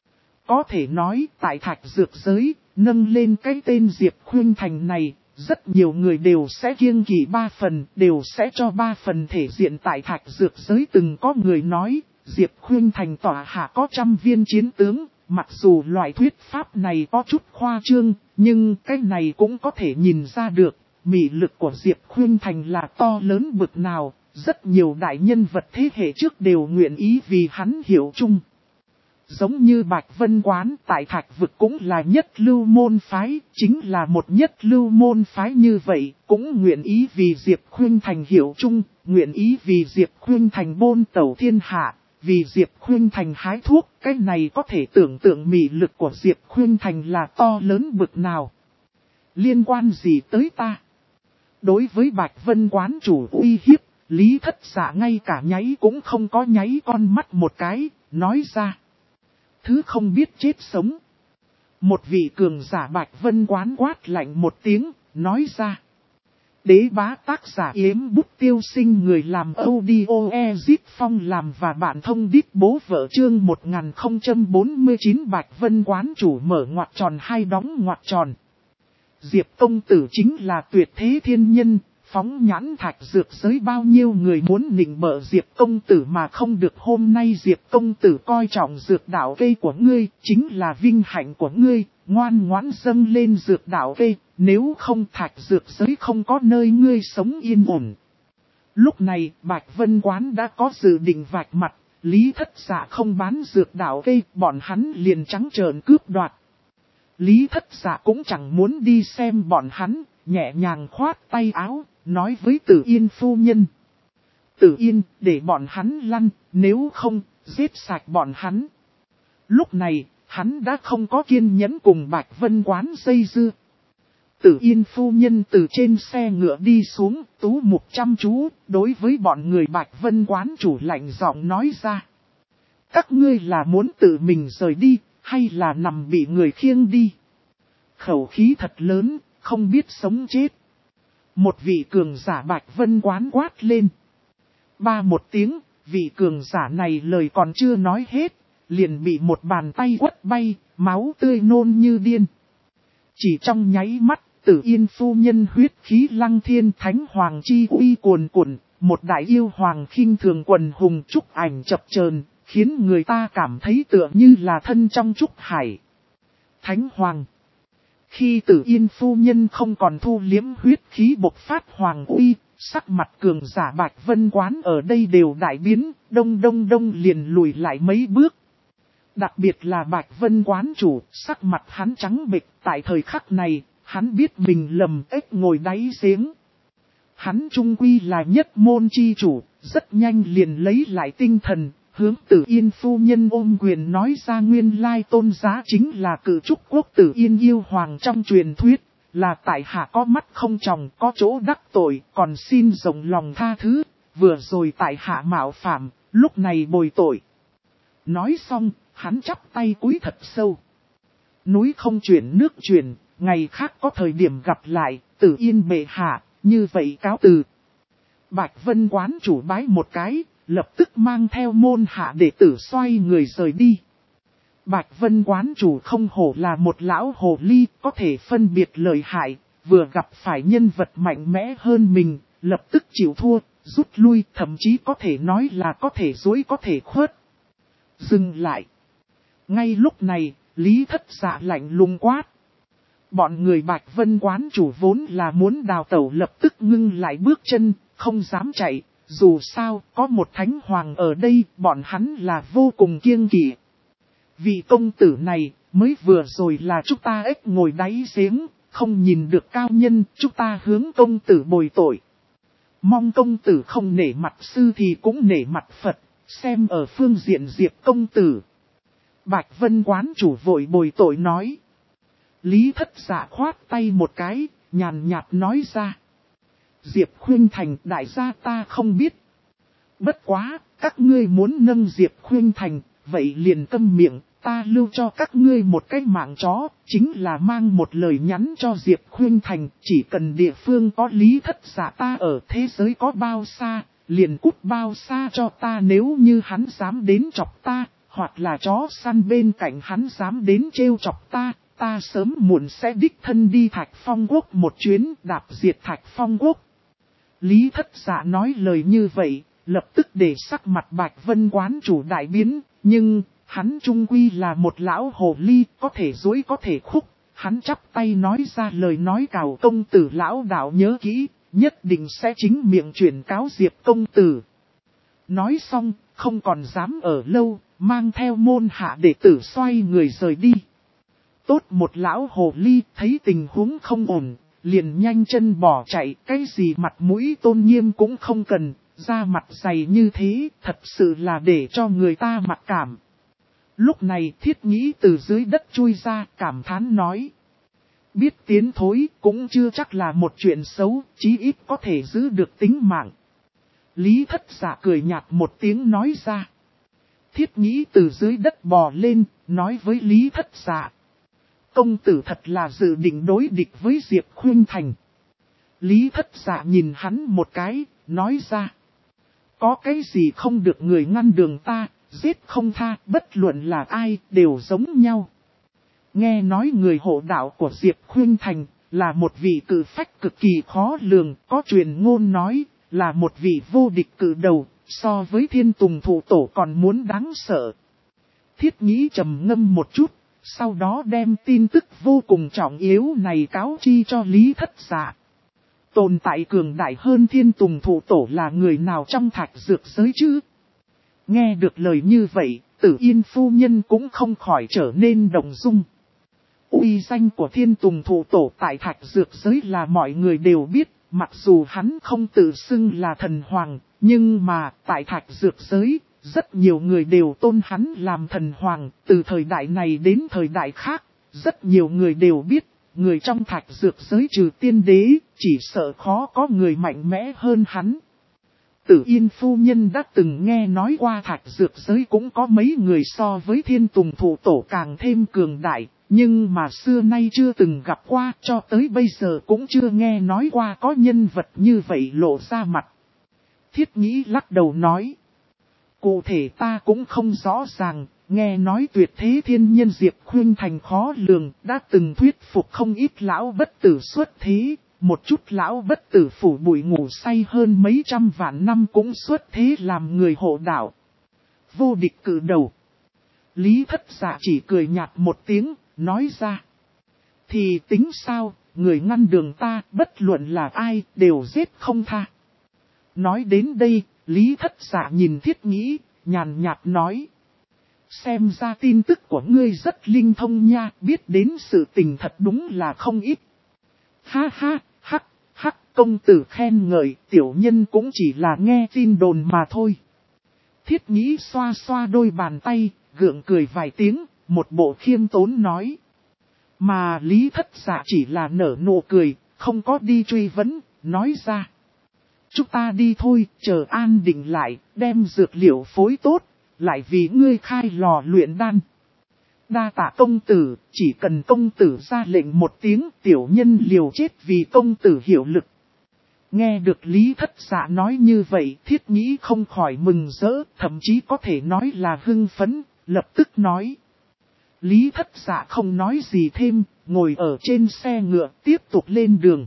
Có thể nói, tại Thạch Dược giới, nâng lên cái tên Diệp Khuynh Thành này, rất nhiều người đều sẽ kiêng kỵ 3 phần, đều sẽ cho 3 phần thể diện. Tại Thạch Dược giới từng có người nói, Diệp Khuynh Thành tỏa hạ có 100 viên chiến tướng, mặc dù loại thuyết pháp này có chút khoa trương, nhưng cái này cũng có thể nhìn ra được, mị lực của Diệp Khuynh Thành là to lớn bực nào, rất nhiều đại nhân vật thế hệ trước đều nguyện ý vì hắn hiểu chung. Giống như Bạch Vân quán tại Thạch Vực cũng là nhất lưu môn phái, chính là một nhất lưu môn phái như vậy, cũng nguyện ý vì Diệp Khuynh Thành hiểu chung, nguyện ý vì Diệp Khuynh Thành bôn tẩu thiên hạ, vì Diệp Khuynh Thành hái thuốc, cái này có thể tưởng tượng mị lực của Diệp Khuynh Thành là to lớn bực nào. Liên quan gì tới ta? Đối với Bạch Vân quán chủ uy hiếp, Lý Thất Dạ ngay cả nháy cũng không có nháy con mắt một cái, nói ra. Thứ không biết chết sống. Một vị cường giả Bạch Vân quán quát lạnh một tiếng, nói ra. Đế bá tác giả Yếm Bút Tiêu Sinh, người làm audio Ezit Phong làm và bạn thông đít bố vợ chương 1049. Bạch Vân quán chủ mở ngoặc tròn hai đóng ngoặc tròn. Diệp công tử chính là tuyệt thế thiên nhân, phóng nhãn Thạch Dược giới bao nhiêu người muốn nịnh bợ Diệp công tử mà không được. Hôm nay Diệp công tử coi trọng dược đảo cây của ngươi, chính là vinh hạnh của ngươi, ngoan ngoãn dâng lên dược đảo cây, nếu không Thạch Dược giới không có nơi ngươi sống yên ổn. Lúc này Bạch Vân quán đã có dự định vạch mặt, Lý Thất Dạ không bán dược đảo cây, bọn hắn liền trắng trợn cướp đoạt. Lý Thất Dạ cũng chẳng muốn đi xem bọn hắn, nhẹ nhàng khoát tay áo, nói với Tử Yên phu nhân. Tử Yên, để bọn hắn lăn, nếu không, giết sạch bọn hắn. Lúc này, hắn đã không có kiên nhẫn cùng Bạch Vân quán dây dưa. Tử Yên phu nhân từ trên xe ngựa đi xuống, tú mục chăm chú, đối với bọn người Bạch Vân quán chủ lạnh giọng nói ra. Các ngươi là muốn tự mình rời đi, hay là nằm bị người khiêng đi? Khẩu khí thật lớn, không biết sống chết. Một vị cường giả Bạch Vân quán quát lên. Ba một tiếng, vị cường giả này lời còn chưa nói hết, liền bị một bàn tay quất bay, máu tươi nôn như điên. Chỉ trong nháy mắt, Tử Yên phu nhân huyết khí lăng thiên, thánh hoàng chi uy cuồn cuộn, một đại yêu hoàng khinh thường quần hùng trúc ảnh chập chờn, khiến người ta cảm thấy tựa như là thân trong trúc hải. Thánh hoàng. Khi Tử Yên phu nhân không còn thu liếm huyết khí bộc phát hoàng uy, sắc mặt cường giả Bạch Vân quán ở đây đều đại biến, đông liền lùi lại mấy bước. Đặc biệt là Bạch Vân quán chủ, sắc mặt hắn trắng bệch, tại thời khắc này, hắn biết mình lầm ếch ngồi đáy giếng. Hắn trung quy là nhất môn chi chủ, rất nhanh liền lấy lại tinh thần, hướng Tử Yên phu nhân ôm quyền nói ra nguyên lai tôn giá chính là Cử Trúc Quốc Tử Yên yêu hoàng trong truyền thuyết, là tại hạ có mắt không tròng, có chỗ đắc tội, còn xin rộng lòng tha thứ, vừa rồi tại hạ mạo phạm, lúc này bồi tội. Nói xong, hắn chắp tay cúi thật sâu. Núi không chuyển nước chuyển, ngày khác có thời điểm gặp lại, Tử Yên bệ hạ, như vậy cáo từ. Bạch Vân quán chủ bái một cái, lập tức mang theo môn hạ đệ tử xoay người rời đi. Bạch Vân quán chủ không hổ là một lão hồ ly, có thể phân biệt lợi hại, vừa gặp phải nhân vật mạnh mẽ hơn mình, lập tức chịu thua, rút lui, thậm chí có thể nói là có thể dối có thể khuất. Dừng lại. Ngay lúc này, Lý Thất Dạ lạnh lùng quát. Bọn người Bạch Vân quán chủ vốn là muốn đào tẩu lập tức ngưng lại bước chân, không dám chạy. Dù sao, có một thánh hoàng ở đây, bọn hắn là vô cùng kiêng kỵ. Vị công tử này, mới vừa rồi là chúng ta ếch ngồi đáy giếng, không nhìn được cao nhân, chúng ta hướng công tử bồi tội. Mong công tử không nể mặt sư thì cũng nể mặt Phật, xem ở phương diện Diệp công tử. Bạch Vân quán chủ vội bồi tội nói. Lý Thất Dạ khoát tay một cái, nhàn nhạt nói ra. Diệp Khuynh Thành đại gia ta không biết. Bất quá, các ngươi muốn nâng Diệp Khuynh Thành, vậy liền câm miệng, ta lưu cho các ngươi một cái mạng chó, chính là mang một lời nhắn cho Diệp Khuynh Thành, chỉ cần địa phương có Lý Thất Dạ ta ở thế giới có bao xa, liền cút bao xa cho ta nếu như hắn dám đến chọc ta, hoặc là chó săn bên cạnh hắn dám đến trêu chọc ta. Ta sớm muộn sẽ đích thân đi Thạch Phong Quốc một chuyến đạp diệt Thạch Phong Quốc. Lý Thất Dạ nói lời như vậy, lập tức để sắc mặt Bạch Vân quán chủ đại biến, nhưng hắn trung quy là một lão hồ ly, có thể dối có thể khúc. Hắn chắp tay nói ra lời nói cào công tử lão đạo nhớ kỹ, nhất định sẽ chính miệng chuyển cáo Diệp công tử. Nói xong, không còn dám ở lâu, mang theo môn hạ đệ tử xoay người rời đi. Tốt một lão hồ ly thấy tình huống không ổn, liền nhanh chân bỏ chạy, cái gì mặt mũi tôn nghiêm cũng không cần, da mặt dày như thế, thật sự là để cho người ta mặc cảm. Lúc này Thiết Nhĩ từ dưới đất chui ra, cảm thán nói. Biết tiến thối cũng chưa chắc là một chuyện xấu, chí ít có thể giữ được tính mạng. Lý Thất Dạ cười nhạt một tiếng nói ra. Thiết Nhĩ từ dưới đất bò lên, nói với Lý Thất Dạ. Công tử thật là dự định đối địch với Diệp Khuynh Thành. Lý Thất Dạ nhìn hắn một cái, nói ra. Có cái gì không được người ngăn đường ta, giết không tha, bất luận là ai, đều giống nhau. Nghe nói người hộ đạo của Diệp Khuynh Thành, là một vị cử phách cực kỳ khó lường, có truyền ngôn nói, là một vị vô địch cử đầu, so với Thiên Tùng Thụ Tổ còn muốn đáng sợ. Thiết Nhĩ trầm ngâm một chút. Sau đó đem tin tức vô cùng trọng yếu này cáo chi cho Lý Thất Dạ. Tồn tại cường đại hơn Thiên Tùng Thụ Tổ là người nào trong Thạch Dược giới chứ? Nghe được lời như vậy, Tử Yên phu nhân cũng không khỏi trở nên động dung. Uy danh của Thiên Tùng Thụ Tổ tại Thạch Dược giới là mọi người đều biết, mặc dù hắn không tự xưng là thần hoàng, nhưng mà tại Thạch Dược giới, rất nhiều người đều tôn hắn làm thần hoàng, từ thời đại này đến thời đại khác, rất nhiều người đều biết, người trong Thạch Dược giới trừ tiên đế, chỉ sợ khó có người mạnh mẽ hơn hắn. Tử Yên phu nhân đã từng nghe nói qua Thạch Dược giới cũng có mấy người so với Thiên Tùng Thụ Tổ càng thêm cường đại, nhưng mà xưa nay chưa từng gặp qua, cho tới bây giờ cũng chưa nghe nói qua có nhân vật như vậy lộ ra mặt. Thiết Nhĩ lắc đầu nói. Cụ thể ta cũng không rõ ràng, nghe nói tuyệt thế thiên nhân Diệp Khuynh Thành khó lường, đã từng thuyết phục không ít lão bất tử xuất thế, một chút lão bất tử phủ bụi ngủ say hơn mấy trăm vạn năm cũng xuất thế làm người hộ đạo. Vô địch cử đầu. Lý Thất Dạ chỉ cười nhạt một tiếng, nói ra. Thì tính sao, người ngăn đường ta, bất luận là ai, đều giết không tha. Nói đến đây, Lý Thất Dạ nhìn Thiết Nhĩ, nhàn nhạt nói. Xem ra tin tức của ngươi rất linh thông nha, biết đến sự tình thật đúng là không ít. Ha ha, hắc, hắc, công tử khen ngợi, tiểu nhân cũng chỉ là nghe tin đồn mà thôi. Thiết Nhĩ xoa xoa đôi bàn tay, gượng cười vài tiếng, một bộ khiêm tốn nói. Mà Lý Thất Dạ chỉ là nở nụ cười, không có đi truy vấn, nói ra. Chúng ta đi thôi, chờ an định lại, đem dược liệu phối tốt, lại vì ngươi khai lò luyện đan. Đa tạ công tử, chỉ cần công tử ra lệnh một tiếng, tiểu nhân liều chết vì công tử hiệu lực. Nghe được Lý Thất Dạ nói như vậy, Thiết Nhĩ không khỏi mừng rỡ, thậm chí có thể nói là hưng phấn, lập tức nói. Lý Thất Dạ không nói gì thêm, ngồi ở trên xe ngựa tiếp tục lên đường.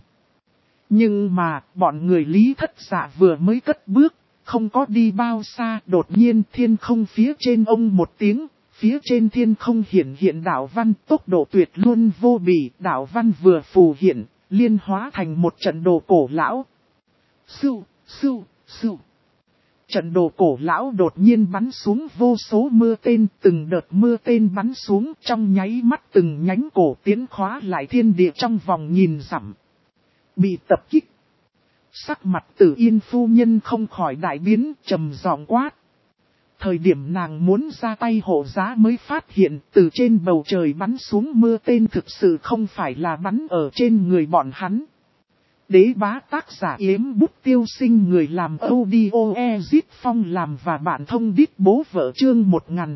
Nhưng mà, bọn người Lý Thất Dạ vừa mới cất bước, không có đi bao xa, đột nhiên thiên không phía trên ông một tiếng, Phía trên thiên không hiện đạo văn, tốc độ tuyệt luôn vô bì, đạo văn vừa phù hiện, liên hóa thành một trận đồ cổ lão. Sưu, sưu, sưu. Trận đồ cổ lão đột nhiên bắn xuống vô số mưa tên, từng đợt mưa tên bắn xuống trong nháy mắt từng nhánh cổ tiến khóa lại thiên địa trong vòng nghìn dặm. Bị tập kích. Sắc mặt Tử Yên phu nhân không khỏi đại biến, trầm giọng quát. Thời điểm nàng muốn ra tay hộ giá mới phát hiện từ trên bầu trời bắn xuống mưa tên thực sự không phải là bắn ở trên người bọn hắn. Đế bá tác giả Yếm Bút Tiêu Sinh, người làm audio Ezit Phong làm và bạn thông đít bố vợ chương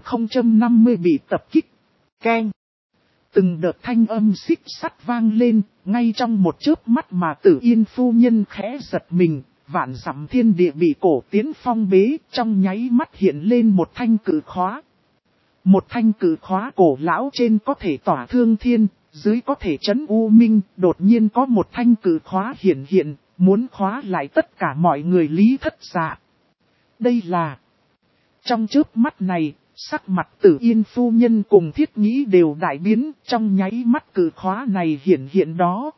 1050 bị tập kích. Keng. Từng đợt thanh âm xích sắt vang lên, ngay trong một chớp mắt mà Tử Yên phu nhân khẽ giật mình, vạn dặm thiên địa bị cổ tiến phong bế, trong nháy mắt hiện lên một thanh cử khóa. Một thanh cử khóa cổ lão trên có thể tỏa thương thiên, dưới có thể trấn u minh, đột nhiên có một thanh cử khóa hiện, muốn khóa lại tất cả mọi người Lý Thất Dạ. Đây là... Trong chớp mắt này, sắc mặt Tử Yên phu nhân cùng Thiết Nghĩ đều đại biến, trong nháy mắt cử khóa này hiện đó.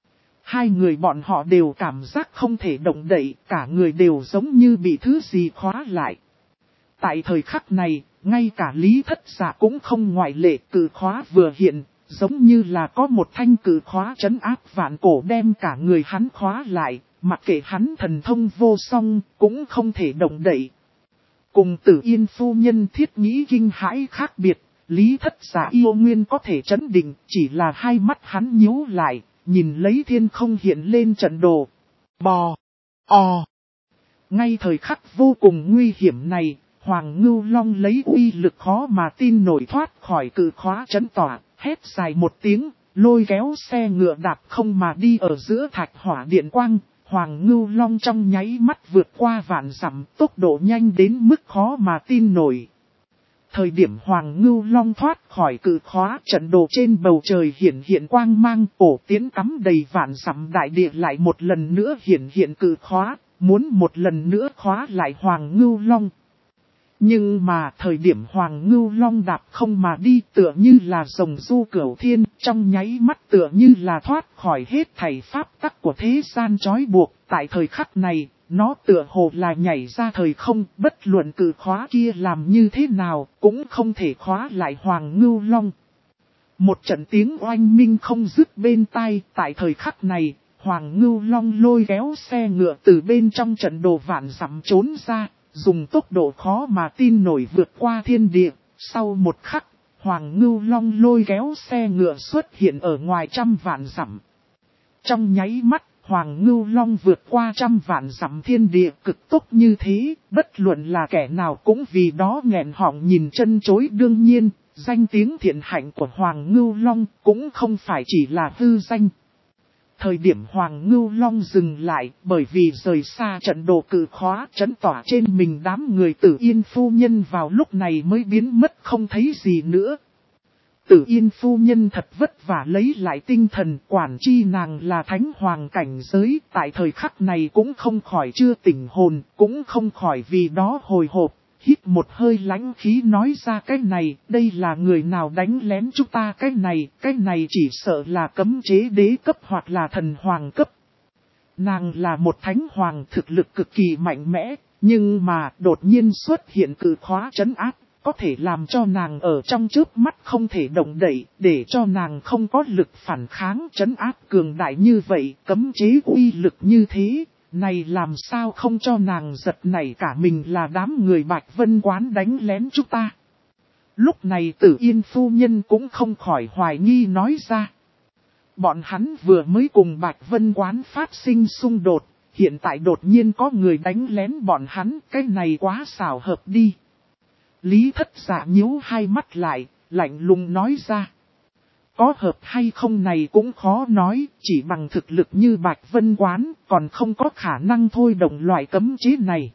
Hai người bọn họ đều cảm giác không thể động đậy, cả người đều giống như bị thứ gì khóa lại. Tại thời khắc này, ngay cả Lý Thất Dạ cũng không ngoại lệ, cử khóa vừa hiện, giống như là có một thanh cử khóa trấn áp vạn cổ đem cả người hắn khóa lại, mặc kệ hắn thần thông vô song, cũng không thể động đậy. Cùng Tử Yên phu nhân Thiết Nghĩ kinh hãi khác biệt, Lý Thất Dạ yêu nguyên có thể trấn định, chỉ là hai mắt hắn nhíu lại, nhìn lấy thiên không hiện lên trận đồ. Bò, o. Ngay thời khắc vô cùng nguy hiểm này, Hoàng Ngưu Long lấy uy lực khó mà tin nổi thoát khỏi cự khóa trấn tỏa, hét dài một tiếng, lôi kéo xe ngựa đạp không mà đi ở giữa thạch hỏa điện quang. Hoàng Ngưu Long trong nháy mắt vượt qua vạn dặm, tốc độ nhanh đến mức khó mà tin nổi. Thời điểm Hoàng Ngưu Long thoát khỏi cự khóa, trận đồ trên bầu trời hiện quang mang, cổ tiến cắm đầy vạn dặm đại địa lại một lần nữa hiện cự khóa, muốn một lần nữa khóa lại Hoàng Ngưu Long. Nhưng mà thời điểm Hoàng Ngưu Long đạp không mà đi tựa như là rồng du cửu thiên, trong nháy mắt tựa như là thoát khỏi hết thảy pháp tắc của thế gian trói buộc. Tại thời khắc này, nó tựa hồ là nhảy ra thời không, bất luận cự khóa kia làm như thế nào, cũng không thể khóa lại Hoàng Ngưu Long. Một trận tiếng oanh minh không dứt bên tai, tại thời khắc này, Hoàng Ngưu Long lôi kéo xe ngựa từ bên trong trận đồ vạn dặm trốn ra. Dùng tốc độ khó mà tin nổi vượt qua thiên địa, sau một khắc, Hoàng Ngưu Long lôi kéo xe ngựa xuất hiện ở ngoài trăm vạn dặm. Trong nháy mắt, Hoàng Ngưu Long vượt qua trăm vạn dặm thiên địa cực tốc như thế, bất luận là kẻ nào cũng vì đó nghẹn họng nhìn chân chối. Đương nhiên, danh tiếng thiện hạnh của Hoàng Ngưu Long cũng không phải chỉ là hư danh. Thời điểm Hoàng Ngưu Long dừng lại, bởi vì rời xa trận đồ cự khóa trấn tỏa trên mình đám người Tử Yên phu nhân vào lúc này mới biến mất không thấy gì nữa. Tử Yên phu nhân thật vất vả lấy lại tinh thần, quản chi nàng là thánh hoàng cảnh giới, tại thời khắc này cũng không khỏi chưa tỉnh hồn, cũng không khỏi vì đó hồi hộp. Hít một hơi lãnh khí nói ra cái này, đây là người nào đánh lén chúng ta cái này chỉ sợ là cấm chế đế cấp hoặc là thần hoàng cấp. Nàng là một thánh hoàng thực lực cực kỳ mạnh mẽ, nhưng mà đột nhiên xuất hiện cự khóa trấn áp, có thể làm cho nàng ở trong chớp mắt không thể động đậy, để cho nàng không có lực phản kháng. Trấn áp cường đại như vậy, cấm chế uy lực như thế. Này làm sao không cho nàng giật nảy cả mình là đám người Bạch Vân Quán đánh lén chúng ta. Lúc này Tử Yên phu nhân cũng không khỏi hoài nghi nói ra. Bọn hắn vừa mới cùng Bạch Vân Quán phát sinh xung đột, hiện tại đột nhiên có người đánh lén bọn hắn, cái này quá xảo hợp đi. Lý Thất Dạ nhíu hai mắt lại, lạnh lùng nói ra. Có hợp hay không này cũng khó nói, chỉ bằng thực lực như Bạch Vân Quán, còn không có khả năng thôi động loại cấm chế này.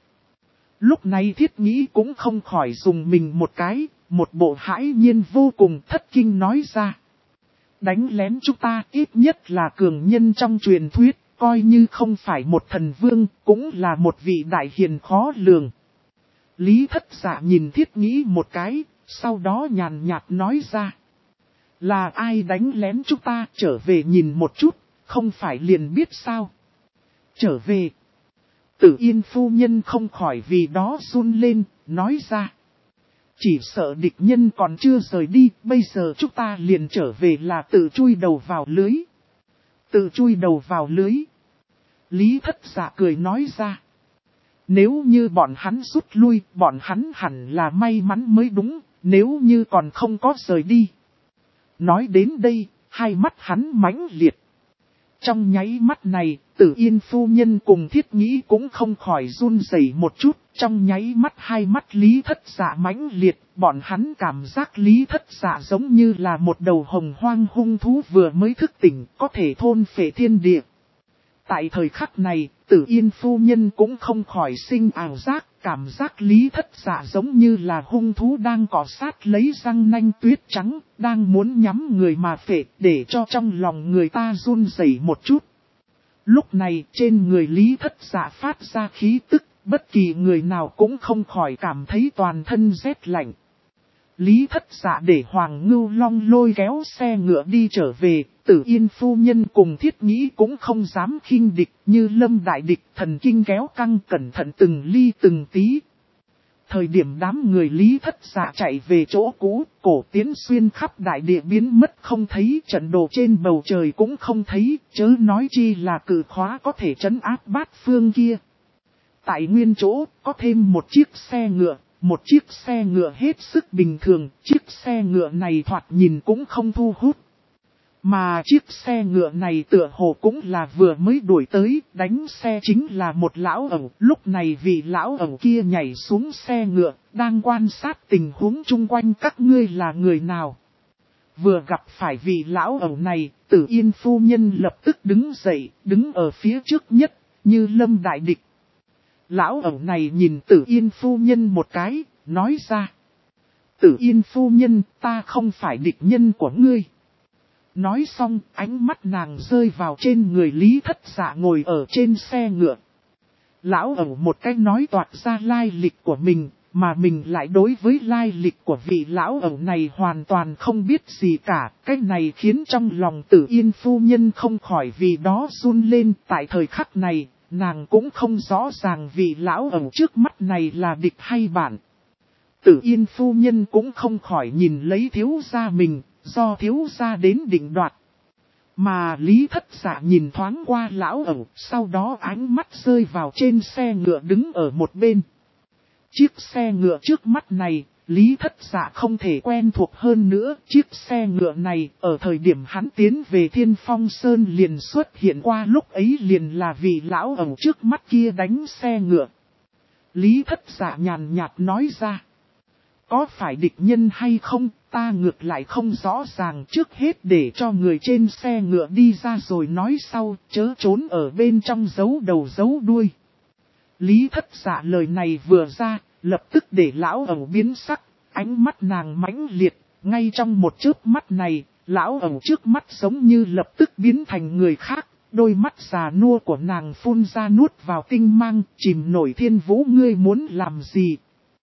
Lúc này Thiết Nghĩ cũng không khỏi dùng mình một cái, một bộ hãi nhiên vô cùng thất kinh nói ra. Đánh lén chúng ta ít nhất là cường nhân trong truyền thuyết, coi như không phải một thần vương, cũng là một vị đại hiền khó lường. Lý Thất Dạ nhìn Thiết Nghĩ một cái, sau đó nhàn nhạt nói ra. Là ai đánh lén chúng ta, trở về nhìn một chút, không phải liền biết sao. Trở về. Tử Yên phu nhân không khỏi vì đó run lên, nói ra. Chỉ sợ địch nhân còn chưa rời đi, bây giờ chúng ta liền trở về là tự chui đầu vào lưới. Tự chui đầu vào lưới. Lý Thất Dạ cười nói ra. Nếu như bọn hắn rút lui, bọn hắn hẳn là may mắn mới đúng, nếu như còn không có rời đi. Nói đến đây, hai mắt hắn mãnh liệt. Trong nháy mắt này, Tử Yên phu nhân cùng Thiết Nhĩ cũng không khỏi run rẩy một chút. Trong nháy mắt hai mắt Lý Thất Dạ mãnh liệt, bọn hắn cảm giác Lý Thất Dạ giống như là một đầu hồng hoang hung thú vừa mới thức tỉnh, có thể thôn phệ thiên địa. Tại thời khắc này, Tử Yên phu nhân cũng không khỏi sinh ảo giác, cảm giác Lý Thất Dạ giống như là hung thú đang cọ sát lấy răng nanh tuyết trắng, đang muốn nhắm người mà phệ, để cho trong lòng người ta run rẩy một chút. Lúc này trên người Lý Thất Dạ phát ra khí tức, bất kỳ người nào cũng không khỏi cảm thấy toàn thân rét lạnh. Lý Thất Dạ để Hoàng Ngưu Long lôi kéo xe ngựa đi trở về, Tử Yên phu nhân cùng Thiết Nhĩ cũng không dám khinh địch, như lâm đại địch thần kinh kéo căng cẩn thận từng ly từng tí. Thời điểm đám người Lý Thất Dạ chạy về chỗ cũ, cổ tiến xuyên khắp đại địa biến mất không thấy, trận đồ trên bầu trời cũng không thấy, chớ nói chi là cử khóa có thể trấn áp bát phương kia. Tại nguyên chỗ, có thêm một chiếc xe ngựa. Một chiếc xe ngựa hết sức bình thường, chiếc xe ngựa này thoạt nhìn cũng không thu hút. Mà chiếc xe ngựa này tựa hồ cũng là vừa mới đuổi tới, đánh xe chính là một lão ẩu. Lúc này vị lão ẩu kia nhảy xuống xe ngựa, đang quan sát tình huống chung quanh các ngươi là người nào. Vừa gặp phải vị lão ẩu này, Tử Yên phu nhân lập tức đứng dậy, đứng ở phía trước nhất, như lâm đại địch. Lão ẩu này nhìn Tử Yên phu nhân một cái, nói ra. Tử Yên phu nhân, ta không phải địch nhân của ngươi. Nói xong, ánh mắt nàng rơi vào trên người Lý Thất Dạ ngồi ở trên xe ngựa. Lão ẩu một cái nói toạc ra lai lịch của mình, mà mình lại đối với lai lịch của vị lão ẩu này hoàn toàn không biết gì cả. Cái này khiến trong lòng Tử Yên phu nhân không khỏi vì đó run lên. Tại thời khắc này, nàng cũng không rõ ràng vị lão ẩu trước mắt này là địch hay bạn. Tử Yên phu nhân cũng không khỏi nhìn lấy thiếu gia mình, do thiếu gia đến định đoạt. Mà Lý Thất Dạ nhìn thoáng qua lão ẩu, sau đó ánh mắt rơi vào trên xe ngựa đứng ở một bên. Chiếc xe ngựa trước mắt này, Lý Thất Dạ không thể quen thuộc hơn nữa. Chiếc xe ngựa này, ở thời điểm hắn tiến về Thiên Phong Sơn liền xuất hiện qua, lúc ấy liền là vị lão ẩu trước mắt kia đánh xe ngựa. Lý Thất Dạ nhàn nhạt nói ra. Có phải địch nhân hay không, ta ngược lại không rõ ràng, trước hết để cho người trên xe ngựa đi ra rồi nói sau, chớ trốn ở bên trong giấu đầu giấu đuôi. Lý Thất Dạ lời này vừa ra, lập tức để lão ẩu biến sắc, ánh mắt nàng mãnh liệt, ngay trong một chớp mắt này, lão ẩu trước mắt giống như lập tức biến thành người khác, đôi mắt già nua của nàng phun ra nuốt vào tinh mang, chìm nổi thiên vũ ngươi muốn làm gì.